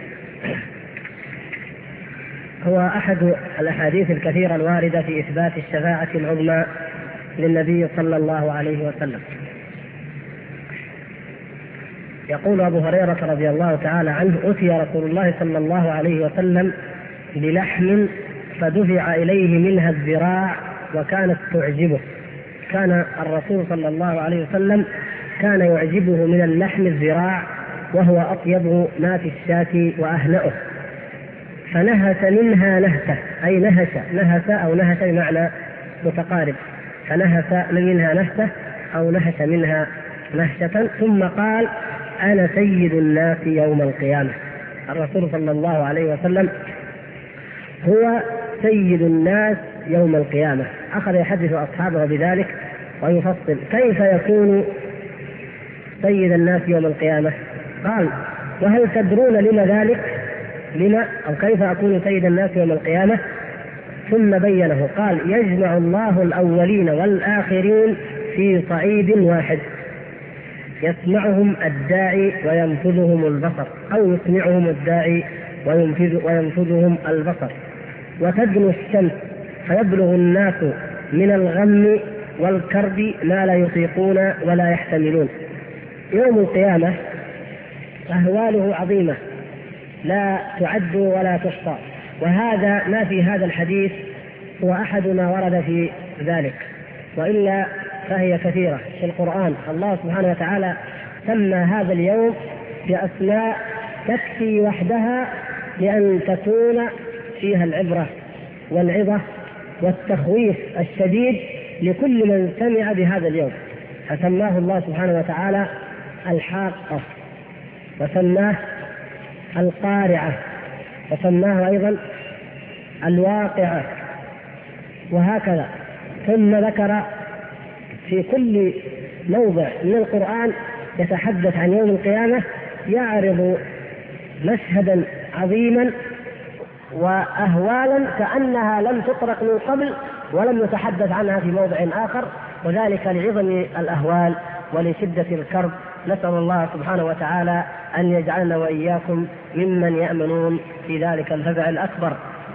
هو أحد الأحاديث الكثيرة الواردة في إثبات الشفاعة العظمى للنبي صلى الله عليه وسلم. يقول أبو هريرة رضي الله تعالى عنه: أتي رسول الله صلى الله عليه وسلم بلحم فدفع إليه منها الذراع وكانت تعجبه. كان الرسول صلى الله عليه وسلم كان يعجبه من اللحم الذراع، وهو أطيب ما في الشاة وأهنأه، فنهس منها نهسة، أي نهس أو نهس بمعنى متقارب، فنهس منها نهسة أو نهس منها نهشة، ثم قال: أنا سيد الناس يوم القيامة. الرسول صلى الله عليه وسلم هو سيد الناس يوم القيامة. أخذ يحدث أصحابه بذلك ويفصل كيف يكون سيد الناس يوم القيامة. قال: وهل تدرون لما ذلك؟ لما أو كيف أكون سيد الناس يوم القيامة؟ ثم بينه، قال: يجمع الله الأولين والآخرين في صعيد واحد، يسمعهم الداعي وينفذهم البصر، أو يسمعهم الداعي وينفذهم البصر، وتدنو الشمس فيبلغ الناس من الغم والكرب ما لا يطيقون ولا يحتملون. يوم القيامة أهواله عظيمة لا تعد ولا تحصى، وهذا ما في هذا الحديث هو أحد ما ورد في ذلك، وإلا فهي كثيرة في القرآن. الله سبحانه وتعالى سمى هذا اليوم بأسماء تكفي وحدها لأن تكون فيها العبرة والعظة والتخويف الشديد لكل من سمع بهذا اليوم. فسماه الله سبحانه وتعالى الحاقة، وسماه القارعة، وسماه أيضا الواقعة، وهكذا. ثم ذكر في كل موضع من القرآن يتحدث عن يوم القيامة يعرض مشهدا عظيما وأهوالا كأنها لم تطرق من قبل ولم يتحدث عنها في موضع آخر، وذلك لعظم الأهوال ولشدة الكرب. نسأل الله سبحانه وتعالى أن يجعلنا وإياكم ممن يأمنون في ذلك الفزع الأكبر.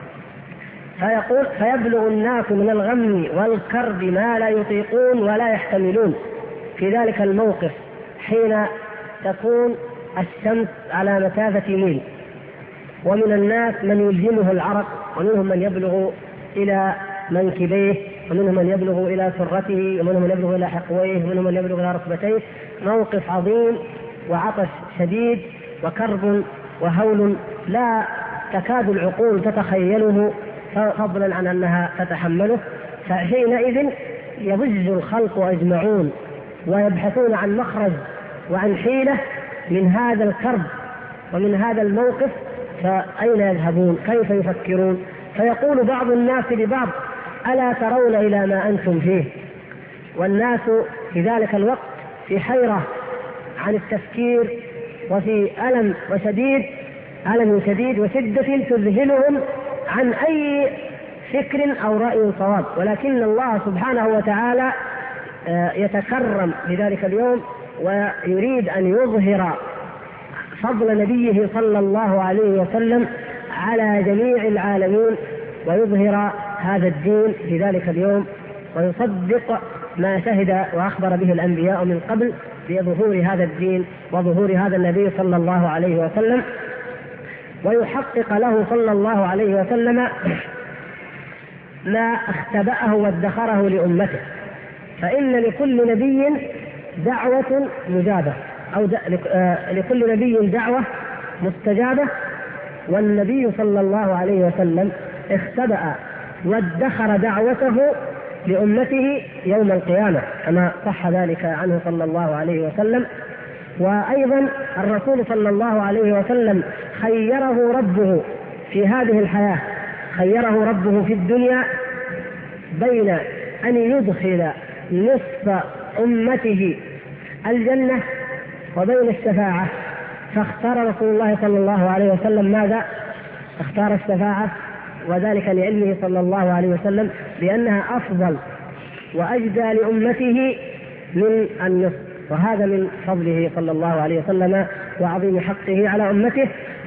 فيقول: فيبلغ الناس من الغم والكرب ما لا يطيقون ولا يحتملون. في ذلك الموقف حين تكون الشمس على مسافة ميل، ومن الناس من يلزمه العرق، ومنهم من يبلغ إلى منكبيه، ومنهم من يبلغ إلى سرته، ومنهم من يبلغ إلى حقويه، ومنهم من يبلغ إلى ركبتيه. موقف عظيم وعطش شديد وكرب وهول لا تكاد العقول تتخيله، فضلا عن أنها تتحمله. فحينئذ يضج الخلق أجمعون ويبحثون عن مخرج وعن حيلة من هذا الكرب ومن هذا الموقف، فأين يذهبون؟ كيف يفكرون؟ فيقول بعض الناس لبعض: ألا ترون إلى ما أنتم فيه؟ والناس في ذلك الوقت في حيرة عن التفكير، وفي ألم شديد وشدة تذهلهم عن أي فكر أو رأي صواب. ولكن الله سبحانه وتعالى يتكرم بذلك اليوم ويريد أن يظهر فضل نبيه صلى الله عليه وسلم على جميع العالمين، ويظهر هذا الدين في ذلك اليوم، ويصدق ما شهد وأخبر به الأنبياء من قبل بظهور هذا الدين وظهور هذا النبي صلى الله عليه وسلم، ويحقق له صلى الله عليه وسلم ما اختبأه وادخره لأمته. فإن لكل نبي دعوة مجابة، أو لكل نبي دعوة مستجابة، والنبي صلى الله عليه وسلم اختبأ وادخر دعوته لأمته يوم القيامة كما صح ذلك عنه صلى الله عليه وسلم. وأيضا الرسول صلى الله عليه وسلم خيره ربه في هذه الحياة، خيره ربه في الدنيا بين أن يدخل نصف أمته الجنة وبين الشفاعة، فاختار رسول الله صلى الله عليه وسلم ماذا؟ اختار الشفاعة، وذلك لعلمه صلى الله عليه وسلم بأنها أفضل وأجزى لأمته من النصف. وهذا من فضله صلى الله عليه وسلم وعظيم حقه على أمته.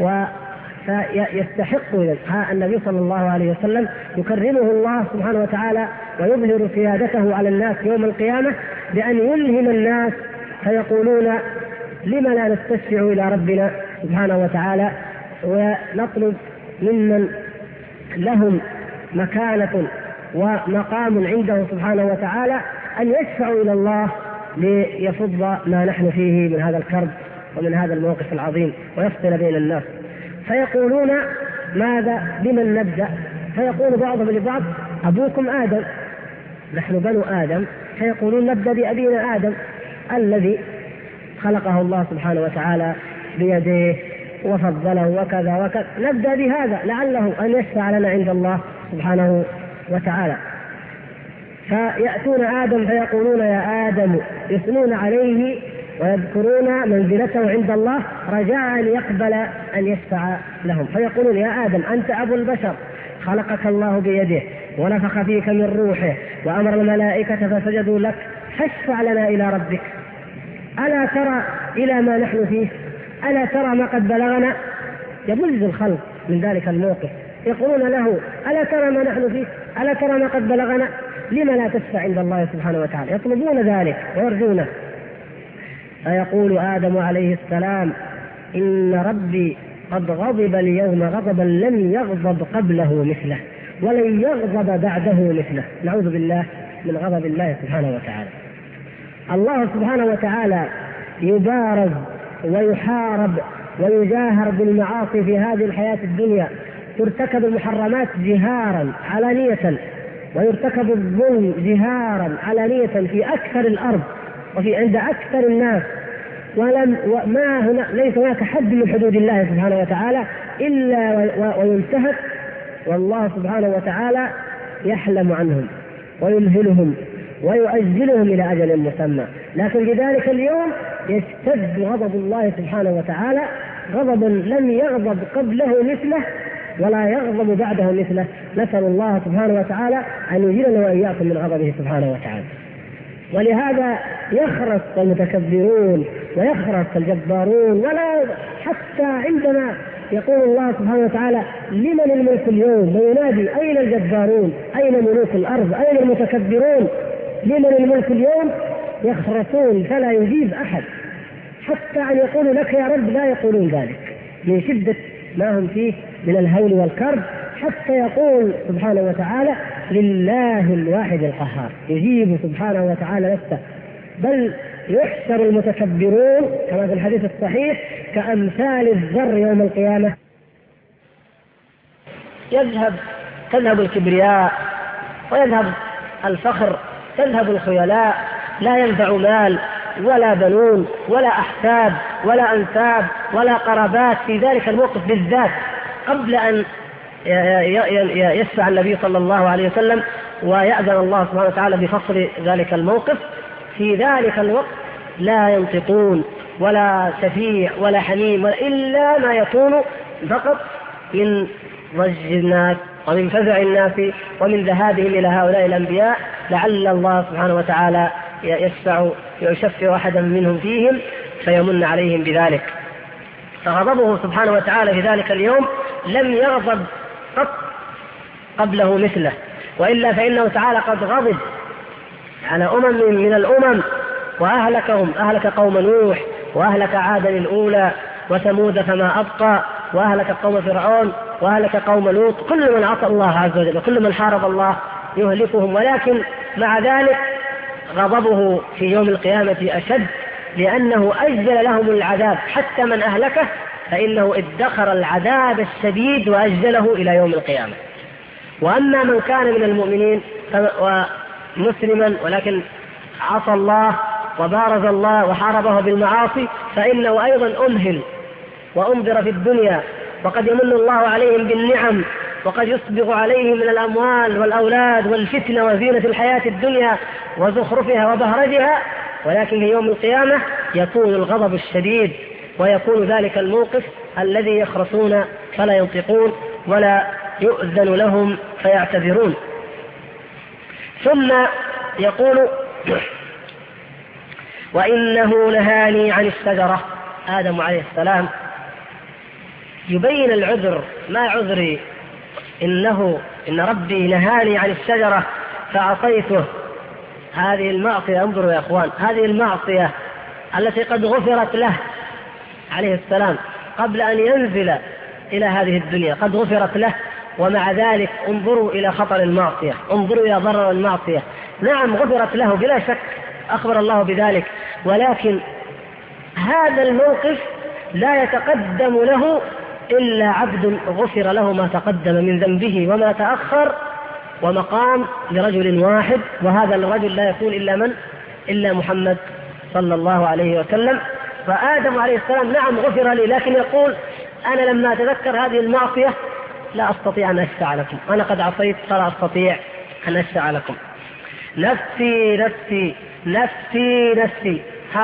فيستحق النبي صلى الله عليه وسلم يكرمه الله سبحانه وتعالى ويظهر سيادته على الناس يوم القيامة بأن يلهم الناس فيقولون لم لا نستشفع إلى ربنا سبحانه وتعالى ونطلب ممن لهم مكانة ومقام عنده سبحانه وتعالى أن يشفعوا إلى الله ليفض ما نحن فيه من هذا الكرب ومن هذا الموقف العظيم ويفصل بين الناس. فيقولون ماذا بمن نبدأ؟ فيقول بعضهم لبعض أبوكم آدم، نحن بنو آدم، فيقولون نبدأ بأبينا آدم الذي خلقه الله سبحانه وتعالى بيديه وفضله وكذا وكذا، نبدأ بهذا لعله أن يشفع لنا عند الله سبحانه وتعالى. فيأتون آدم فيقولون يا آدم، يثنون عليه ويذكرون منزلته عند الله رجاء أن يقبل أن يشفع لهم. فيقولون يا آدم أنت أبو البشر، خلقك الله بيده ونفخ فيك من روحه وأمر الملائكة فسجدوا لك، فاشفع لنا إلى ربك، ألا ترى إلى ما نحن فيه؟ ألا ترى ما قد بلغنا؟ يبلغ الخلق من ذلك الموقف، يقولون له ألا ترى ما نحن فيه؟ ألا ترى ما قد بلغنا؟ لما لا تشفع عند الله سبحانه وتعالى؟ يطلبون ذلك ويرجونه. فيقول آدم عليه السلام إن ربي قد غضب اليوم غضبا لم يغضب قبله مثله ولن يغضب بعده مثله. نعوذ بالله من غضب الله سبحانه وتعالى. الله سبحانه وتعالى يبارز ويحارب ويجاهر بالمعاصي في هذه الحياة الدنيا، ترتكب المحرمات جهارا علانية، ويرتكب الظلم جهارا علانية في أكثر الأرض وفي عند أكثر الناس، ليس هناك حد من حدود الله سبحانه وتعالى إلا وينتهك، والله سبحانه وتعالى يحلم عنهم ويمهلهم ويؤجلهم إلى أجل مسمى. لكن في ذلك اليوم يشتد غضب الله سبحانه وتعالى غضبا لم يغضب قبله مثله ولا يغضب بعده مثله. نسأل الله سبحانه وتعالى أن يجيرنا وإياكم من غضبه سبحانه وتعالى. ولهذا يخرس المتكبرون ويخرس الجبارون، ولا حتى عندما يقول الله سبحانه وتعالى لمن الملك اليوم وينادي أين الجبارون أين ملوك الأرض أين المتكبرون لمن الملك اليوم، يخرسون فلا يجيب أحد، حتى أن يقولوا لك يا رب لا يقولون ذلك من شدة ما هم فيه من الهول والكرب، حتى يقول سبحانه وتعالى لله الواحد القهار، يجيب سبحانه وتعالى نفسه. بل يحشر المتكبرون كما في الحديث الصحيح كأمثال الذر يوم القيامة، تذهب الكبرياء ويذهب الفخر، تذهب الخيلاء، لا ينفع مال ولا بنون ولا أحساب ولا أنساب ولا قرابات في ذلك الموقف بالذات. قبل أن يشفع النبي صلى الله عليه وسلم ويأذن الله سبحانه وتعالى بفصل ذلك الموقف، في ذلك الوقت لا ينطقون ولا شفيع ولا حميم إلا ما يكون فقط من ضج الناس ومن فزع الناس ومن ذهابهم إلى هؤلاء الأنبياء لعل الله سبحانه وتعالى يشفع أحدا منهم فيهم فيمن عليهم بذلك. فغضبه سبحانه وتعالى في ذلك اليوم لم يغضب قط قبله مثله، وإلا فإنه تعالى قد غضب على من الأمم وأهلكهم، أهلك قوم نوح وأهلك عادا الأولى وثمود فما أبقى وأهلك قوم فرعون وأهلك قوم لوط، كل من عصى الله عز وجل وكل من حارب الله يهلكهم. ولكن مع ذلك غضبه في يوم القيامة أشد، لأنه أجل لهم العذاب، حتى من أهلكه فإنه ادخر العذاب الشديد وأجله إلى يوم القيامة. وأما من كان من المؤمنين ومسلما ولكن عصى الله وبارز الله وحاربه بالمعاصي فإنه أيضا أمهل وأنذر في الدنيا، وقد يمن الله عليهم بالنعم وقد يسبغ عليهم من الأموال والأولاد والفتنة وزينة الحياة الدنيا وزخرفها وبهرجها، ولكن في يوم القيامة يكون الغضب الشديد ويكون ذلك الموقف الذي يخرسون فلا ينطقون ولا يؤذن لهم فيعتذرون. ثم يقول وإنه نهاني عن الشجرة. آدم عليه السلام يبين العذر، ما عذري، إن ربي نهاني عن الشجرة فعصيته. هذه المعصية، انظروا يا أخوان، هذه المعصية التي قد غفرت له عليه السلام قبل أن ينزل إلى هذه الدنيا، قد غفرت له، ومع ذلك انظروا إلى خطر المعصية، انظروا إلى ضرر المعصية. نعم غفرت له بلا شك، أخبر الله بذلك، ولكن هذا الموقف لا يتقدم له إلا عبد غفر له ما تقدم من ذنبه وما تأخر، ومقام لرجل واحد، وهذا الرجل لا يكون إلا محمد صلى الله عليه وسلم. فآدم عليه السلام نعم غفر لي، لكن يقول أنا لما أتذكر هذه المعصية لا أستطيع أن أشفع لكم، أنا قد عصيت فلا أستطيع أن أشفع لكم. نفسي نفسي نفسي نفسي،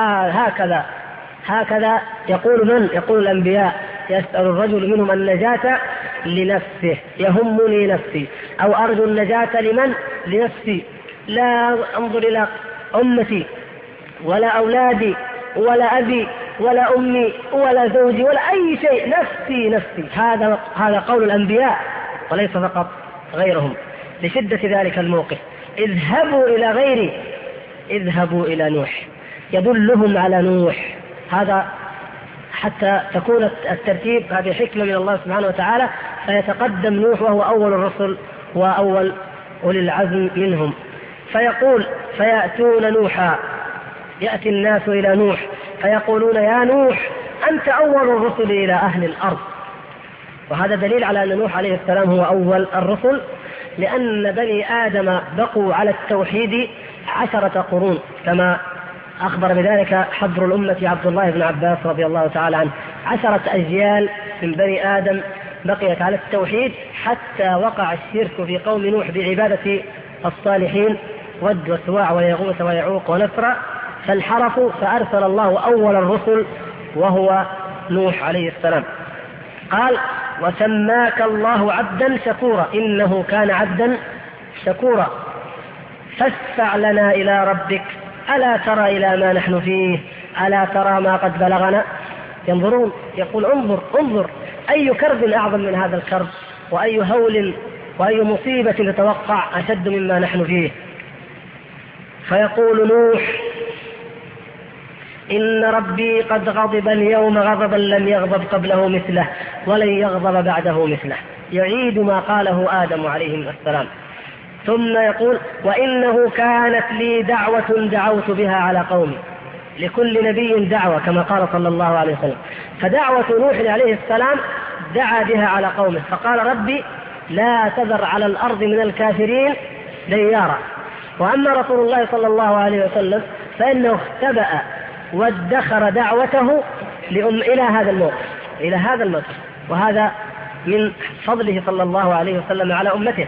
هكذا يقول من؟ يقول الأنبياء. يسأل الرجل منهم النجاة لنفسه، يهمني نفسي، أو أرجو النجاة لمن؟ لنفسي، لا أنظر إلى أمتي ولا أولادي ولا أبي ولا أمي ولا زوجي ولا أي شيء، نفسي نفسي. هذا قول الأنبياء وليس فقط غيرهم، لشدة ذلك الموقف. اذهبوا إلى غيري، اذهبوا إلى نوح، يدلهم على نوح. هذا حتى تكون الترتيب، هذه حكمة من الله سبحانه وتعالى، فيتقدم نوح وهو أول الرسل وأول أولي العزم منهم. فيقول فيأتون نوحا، يأتي الناس إلى نوح فيقولون يا نوح أنت أول الرسل إلى أهل الأرض. وهذا دليل على أن نوح عليه السلام هو أول الرسل، لأن بني آدم بقوا على التوحيد 10 قرون، كما أخبر بذلك حبر الأمة عبد الله بن عباس رضي الله تعالى عنه. 10 أجيال من بني آدم بقيت على التوحيد حتى وقع الشرك في قوم نوح بعبادة الصالحين، ود وسواع ويغوث ويعوق ونسر، فانحرفوا، فأرسل الله أول الرسل وهو نوح عليه السلام. قال وسماك الله عبدا شكورا، إنه كان عبدا شكورا، فاشفع لنا إلى ربك ألا ترى إلى ما نحن فيه، ألا ترى ما قد بلغنا. ينظرون، يقول انظر أي كرب أعظم من هذا الكرب، وأي هول وأي مصيبة تتوقع أشد مما نحن فيه. فيقول نوح إن ربي قد غضب اليوم غضبا لم يغضب قبله مثله ولن يغضب بعده مثله، يعيد ما قاله آدم عليه السلام. ثم يقول وإنه كانت لي دعوة دعوت بها على قومي، لكل نبي دعوة كما قال صلى الله عليه وسلم، فدعوة نوح عليه السلام دعا بها على قومه، فقال ربي لا تذر على الأرض من الكافرين ديارا. وأما رسول الله صلى الله عليه وسلم فإنه اختبأ وادخر دعوته إلى هذا الموقف، وهذا من فضله صلى الله عليه وسلم على أمته.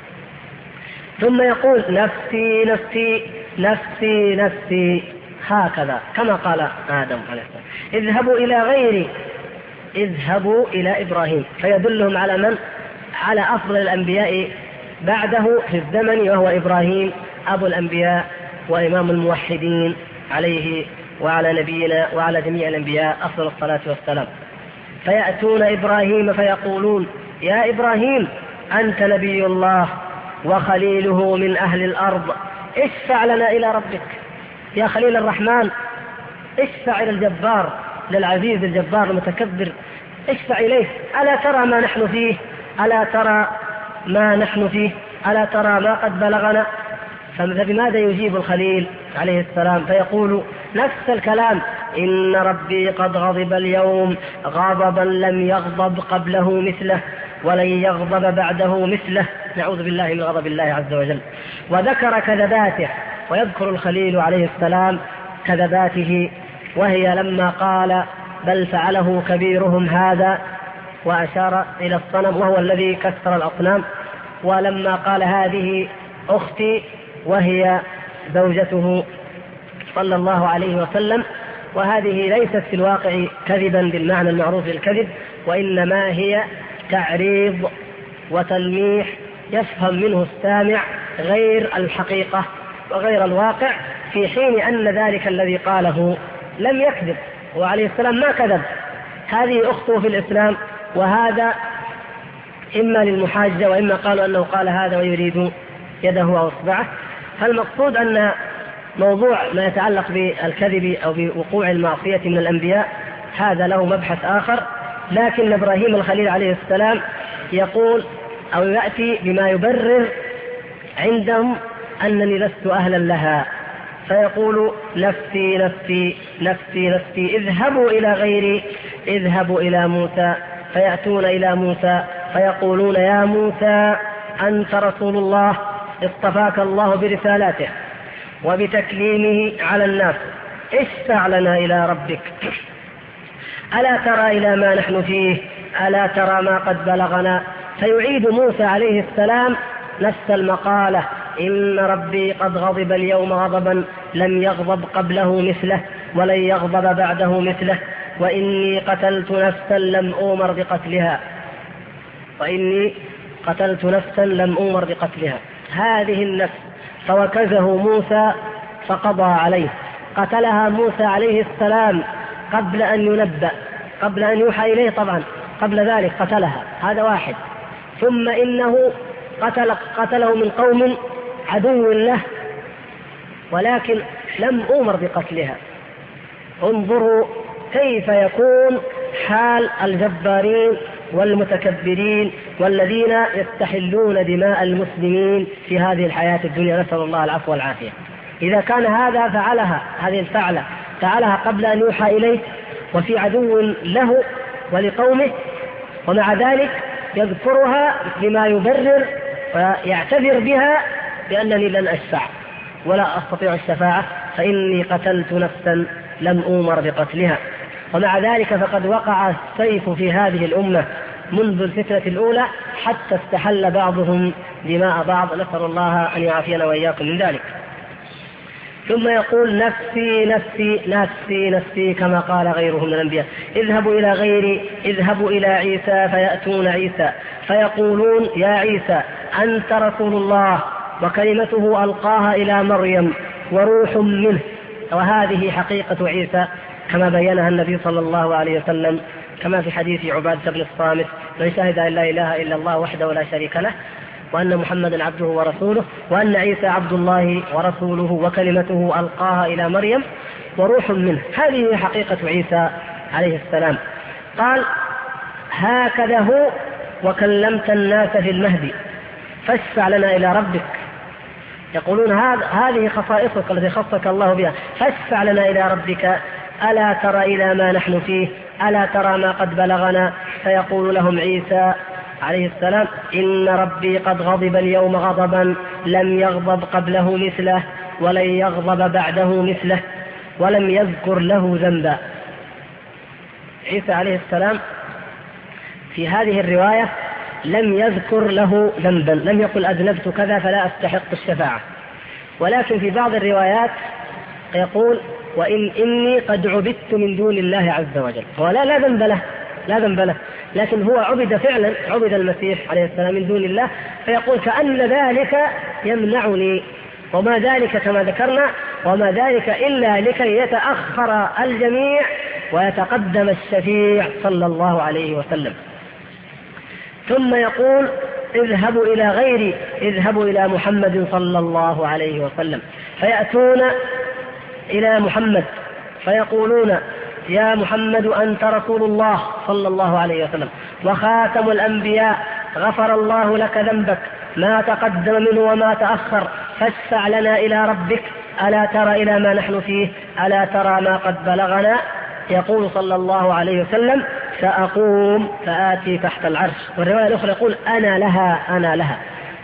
ثم يقول نفسي نفسي نفسي نفسي، هكذا كما قال آدم عليه السلام. اذهبوا إلى غيري، اذهبوا إلى إبراهيم، فيدلهم على من؟ على أفضل الأنبياء بعده في الزمن، وهو إبراهيم أبو الأنبياء وإمام الموحدين، عليه وعلى نبينا وعلى جميع الأنبياء أفضل الصلاة والسلام. فيأتون إبراهيم فيقولون يا إبراهيم أنت نبي الله وخليله من أهل الأرض، اشفع لنا إلى ربك يا خليل الرحمن، اشفع إلى الجبار، للعزيز الجبار المتكبر، اشفع إليه، ألا ترى ما نحن فيه، ألا ترى ما نحن فيه، ألا ترى ما قد بلغنا. فبماذا يجيب الخليل عليه السلام؟ فيقول نفس الكلام، إن ربي قد غضب اليوم غضبا لم يغضب قبله مثله ولن يغضب بعده مثله، نعوذ بالله من غضب الله عز وجل. وذكر كذباته، ويذكر الخليل عليه السلام كذباته، وهي لما قال بل فعله كبيرهم هذا، وأشار إلى الصنم وهو الذي كسر الأصنام، ولما قال هذه أختي وهي زوجته صلى الله عليه وسلم. وهذه ليست في الواقع كذبا بالمعنى المعروف للكذب، وإنما هي تعريض وتلميح يفهم منه السامع غير الحقيقة وغير الواقع، في حين أن ذلك الذي قاله لم يكذب، وعليه السلام ما كذب. هذه أخته في الإسلام، وهذا إما للمحاجة وإما قالوا أنه قال هذا ويريد يده أو إصبعه. فالمقصود أن موضوع ما يتعلق بالكذب أو بوقوع المعصية من الأنبياء هذا له مبحث آخر. لكن إبراهيم الخليل عليه السلام يقول أو يأتي بما يبرر عندهم أنني لست أهلا لها، فيقول نفسي نفسي نفسي نفسي، اذهبوا إلى غيري، اذهبوا إلى موسى. فيأتون إلى موسى فيقولون يا موسى أنت رسول الله، اصطفاك الله برسالاته وبتكليمه على الناس، اشفع لنا إلى ربك، ألا ترى إلى ما نحن فيه، ألا ترى ما قد بلغنا. فيعيد موسى عليه السلام نفس المقالة: إن ربي قد غضب اليوم غضبا لم يغضب قبله مثله ولن يغضب بعده مثله، وإني قتلت نفسا لم أؤمر بقتلها، وإني قتلت نفسا لم أؤمر بقتلها. هذه النفس فوكزه موسى فقضى عليه، قتلها موسى عليه السلام قبل أن ينبأ، قبل أن يوحى إليه، طبعا قبل ذلك قتلها، هذا واحد. ثم إنه قتله من قوم عدو له، ولكن لم أؤمر بقتلها. انظروا كيف يكون حال الجبارين والمتكبرين والذين يستحلون دماء المسلمين في هذه الحياة الدنيا، نسأل الله العفو والعافية. إذا كان هذا فعلها، هذه الفعلة فعلها قبل أن يوحى إليه وفي عدو له ولقومه، ومع ذلك يذكرها بما يبرر ويعتذر بها بأنني لن أشفع ولا أستطيع الشفاعة، فإني قتلت نفسا لم أؤمر بقتلها. ومع ذلك فقد وقع السيف في هذه الأمة منذ الفترة الأولى حتى استحل بعضهم دماء بعض، نسأل الله أن يعافينا وإياكم من ذلك. ثم يقول نفسي نفسي نفسي نفسي كما قال غيره من الأنبياء: اذهبوا إلى غيري، اذهبوا إلى عيسى. فيأتون عيسى فيقولون يا عيسى أنت رسول الله وكلمته ألقاها إلى مريم وروح منه. وهذه حقيقة عيسى كما بينها النبي صلى الله عليه وسلم، كما في حديث عبادة بن الصامت: من شهد أن لا إله إلا الله وحده لا شريك له وأن محمدا عبده ورسوله وأن عيسى عبد الله ورسوله وكلمته ألقاها إلى مريم وروح منه. هذه حقيقة عيسى عليه السلام. قال: هكذا هو وكلمت الناس في المهد فاشفع لنا إلى ربك. يقولون هذه خصائصك التي خصك الله بها، فاشفع لنا إلى ربك، ألا ترى إلى ما نحن فيه، ألا ترى ما قد بلغنا. فيقول لهم عيسى عليه السلام: إن ربي قد غضب اليوم غضبا لم يغضب قبله مثله ولن يغضب بعده مثله ولم يذكر له ذنبا. عيسى عليه السلام في هذه الرواية لم يذكر له ذنبا، لم يقل أذنبت كذا فلا أستحق الشفاعة. ولكن في بعض الروايات يقول: إني قد عبدت من دون الله عز وجل. هو لا ذنب له، لا ذنب له، لكن هو عبد فعلا، عبد المسيح عليه السلام من دون الله. فيقول كأن ذلك يمنعني، وما ذلك كما ذكرنا، وما ذلك إلا لكي يتأخر الجميع ويتقدم الشفيع صلى الله عليه وسلم. ثم يقول: اذهبوا إلى غيري، اذهبوا إلى محمد صلى الله عليه وسلم. فيأتون إلى محمد فيقولون يا محمد أنت رسول الله صلى الله عليه وسلم وخاتم الأنبياء، غفر الله لك ذنبك ما تقدم منه وما تأخر، فاشفع لنا إلى ربك، ألا ترى إلى ما نحن فيه، ألا ترى ما قد بلغنا. يقول صلى الله عليه وسلم: سأقوم فآتي تحت العرش. والرواية الأخرى يقول: أنا لها أنا لها.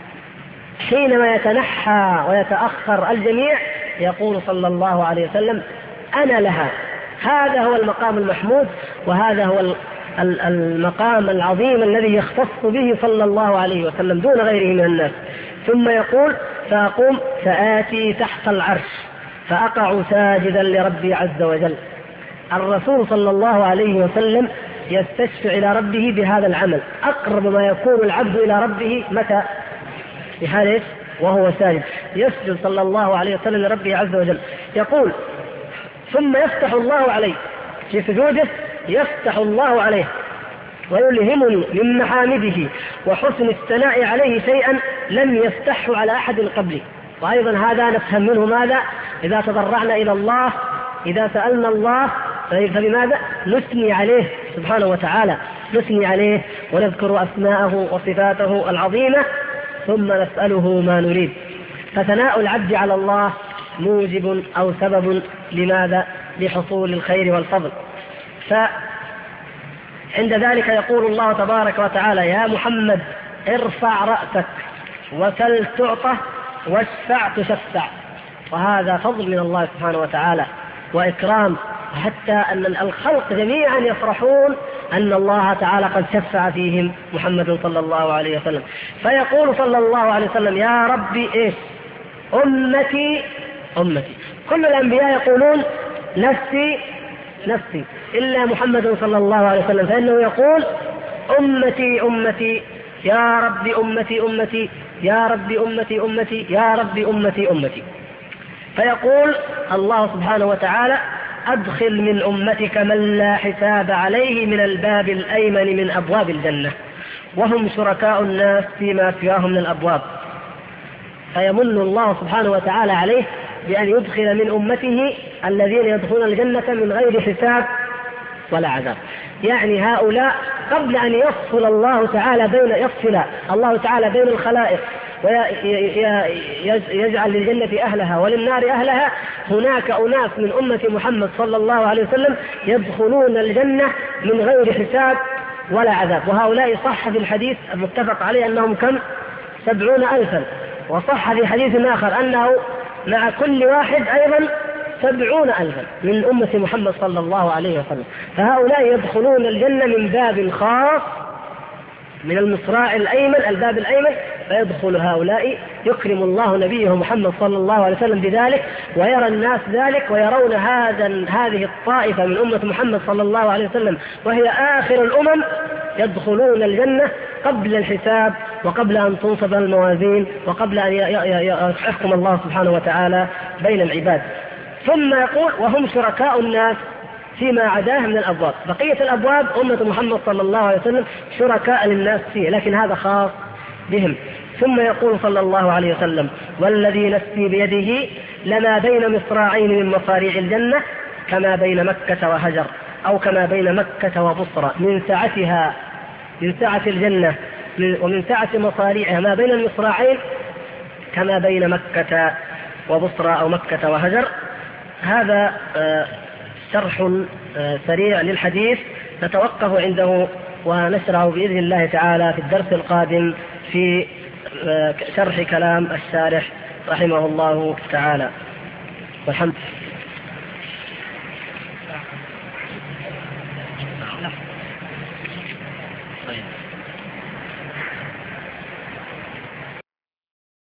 حينما يتنحى ويتأخر الجميع يقول صلى الله عليه وسلم: أنا لها. هذا هو المقام المحمود، وهذا هو المقام العظيم الذي يختص به صلى الله عليه وسلم دون غيره من الناس. ثم يقول: فأقوم فآتي تحت العرش فأقع ساجدا لربي عز وجل. الرسول صلى الله عليه وسلم يستشفع إلى ربه بهذا العمل. أقرب ما يكون العبد إلى ربه متى؟ في حال وهو ساجد، يسجد صلى الله عليه وسلم لربه عز وجل، يقول: ثم يفتح الله عليه في سجوده، يفتح الله عليه ويلهمني من محامده وحسن الثناء عليه شيئا لم يفتحه على أحد قبلي. وأيضا هذا نفهم منه ماذا؟ إذا تضرعنا إلى الله، إذا سألنا الله، فبماذا؟ نثني عليه سبحانه وتعالى، نثني عليه ونذكر أسماءه وصفاته العظيمة، ثم نسأله ما نريد. فثناء العبد على الله موجب أو سبب لماذا؟ لحصول الخير والفضل. فعند ذلك يقول الله تبارك وتعالى: يا محمد ارفع رأسك وسل تعطى واشفع تشفع. وهذا فضل من الله سبحانه وتعالى وإكرام، حتى أن الخلق جميعا يفرحون أن الله تعالى قد شفع فيهم محمد صلى الله عليه وسلم. فيقول صلى الله عليه وسلم: يا ربي إيش؟ أمتي أمتي. كل الأنبياء يقولون نفسي نفسي، إلا محمد صلى الله عليه وسلم فإنه يقول: أمتي أمتي، يا ربي أمتي أمتي، يا ربي أمتي أمتي، يا ربي أمتي أمتي. فيقول الله سبحانه وتعالى: أدخل من أمتك من لا حساب عليه من الباب الأيمن من أبواب الجنة وهم شركاء الناس فيما سواهم من الأبواب. فيمن الله سبحانه وتعالى عليه بأن يدخل من أمته الذين يدخلون الجنة من غير حساب ولا عذاب. يعني هؤلاء قبل أن يفصل الله تعالى بين الخلائق ويجعل للجنة أهلها وللنار أهلها، هناك أناس من أمة محمد صلى الله عليه وسلم يدخلون الجنة من غير حساب ولا عذاب. وهؤلاء صح في الحديث المتفق عليه أنهم كم؟ 70,000. وصح في حديث آخر أنه مع كل واحد أيضا 70,000 من أمة محمد صلى الله عليه وسلم. فهؤلاء يدخلون الجنة من باب خاص من المصراع الأيمن، الباب الأيمن، فيدخل هؤلاء، يكرم الله نبيه محمد صلى الله عليه وسلم بذلك، ويرى الناس ذلك ويرون هذه الطائفة من أمة محمد صلى الله عليه وسلم وهي آخر الأمم يدخلون الجنة قبل الحساب وقبل أن تنصب الموازين وقبل أن يحكم الله سبحانه وتعالى بين العباد. ثم يقول: وهم شركاء الناس فيما عداه من الأبواب. بقية الأبواب أمة محمد صلى الله عليه وسلم شركاء للناس فيه، لكن هذا خاص بهم. ثم يقول صلى الله عليه وسلم: والذي نفسي بيده لما بين مصراعين من مصاريع الجنة كما بين مكة وهجر، أو كما بين مكة وبصرى، من سعة الجنة ومن سعة مصاريعها ما بين المصراعين كما بين مكة وبصرى أو مكة وهجر. هذا شرح سريع للحديث نتوقف عنده ونشرع بإذن الله تعالى في الدرس القادم في شرح كلام الشارح رحمه الله تعالى. والحمد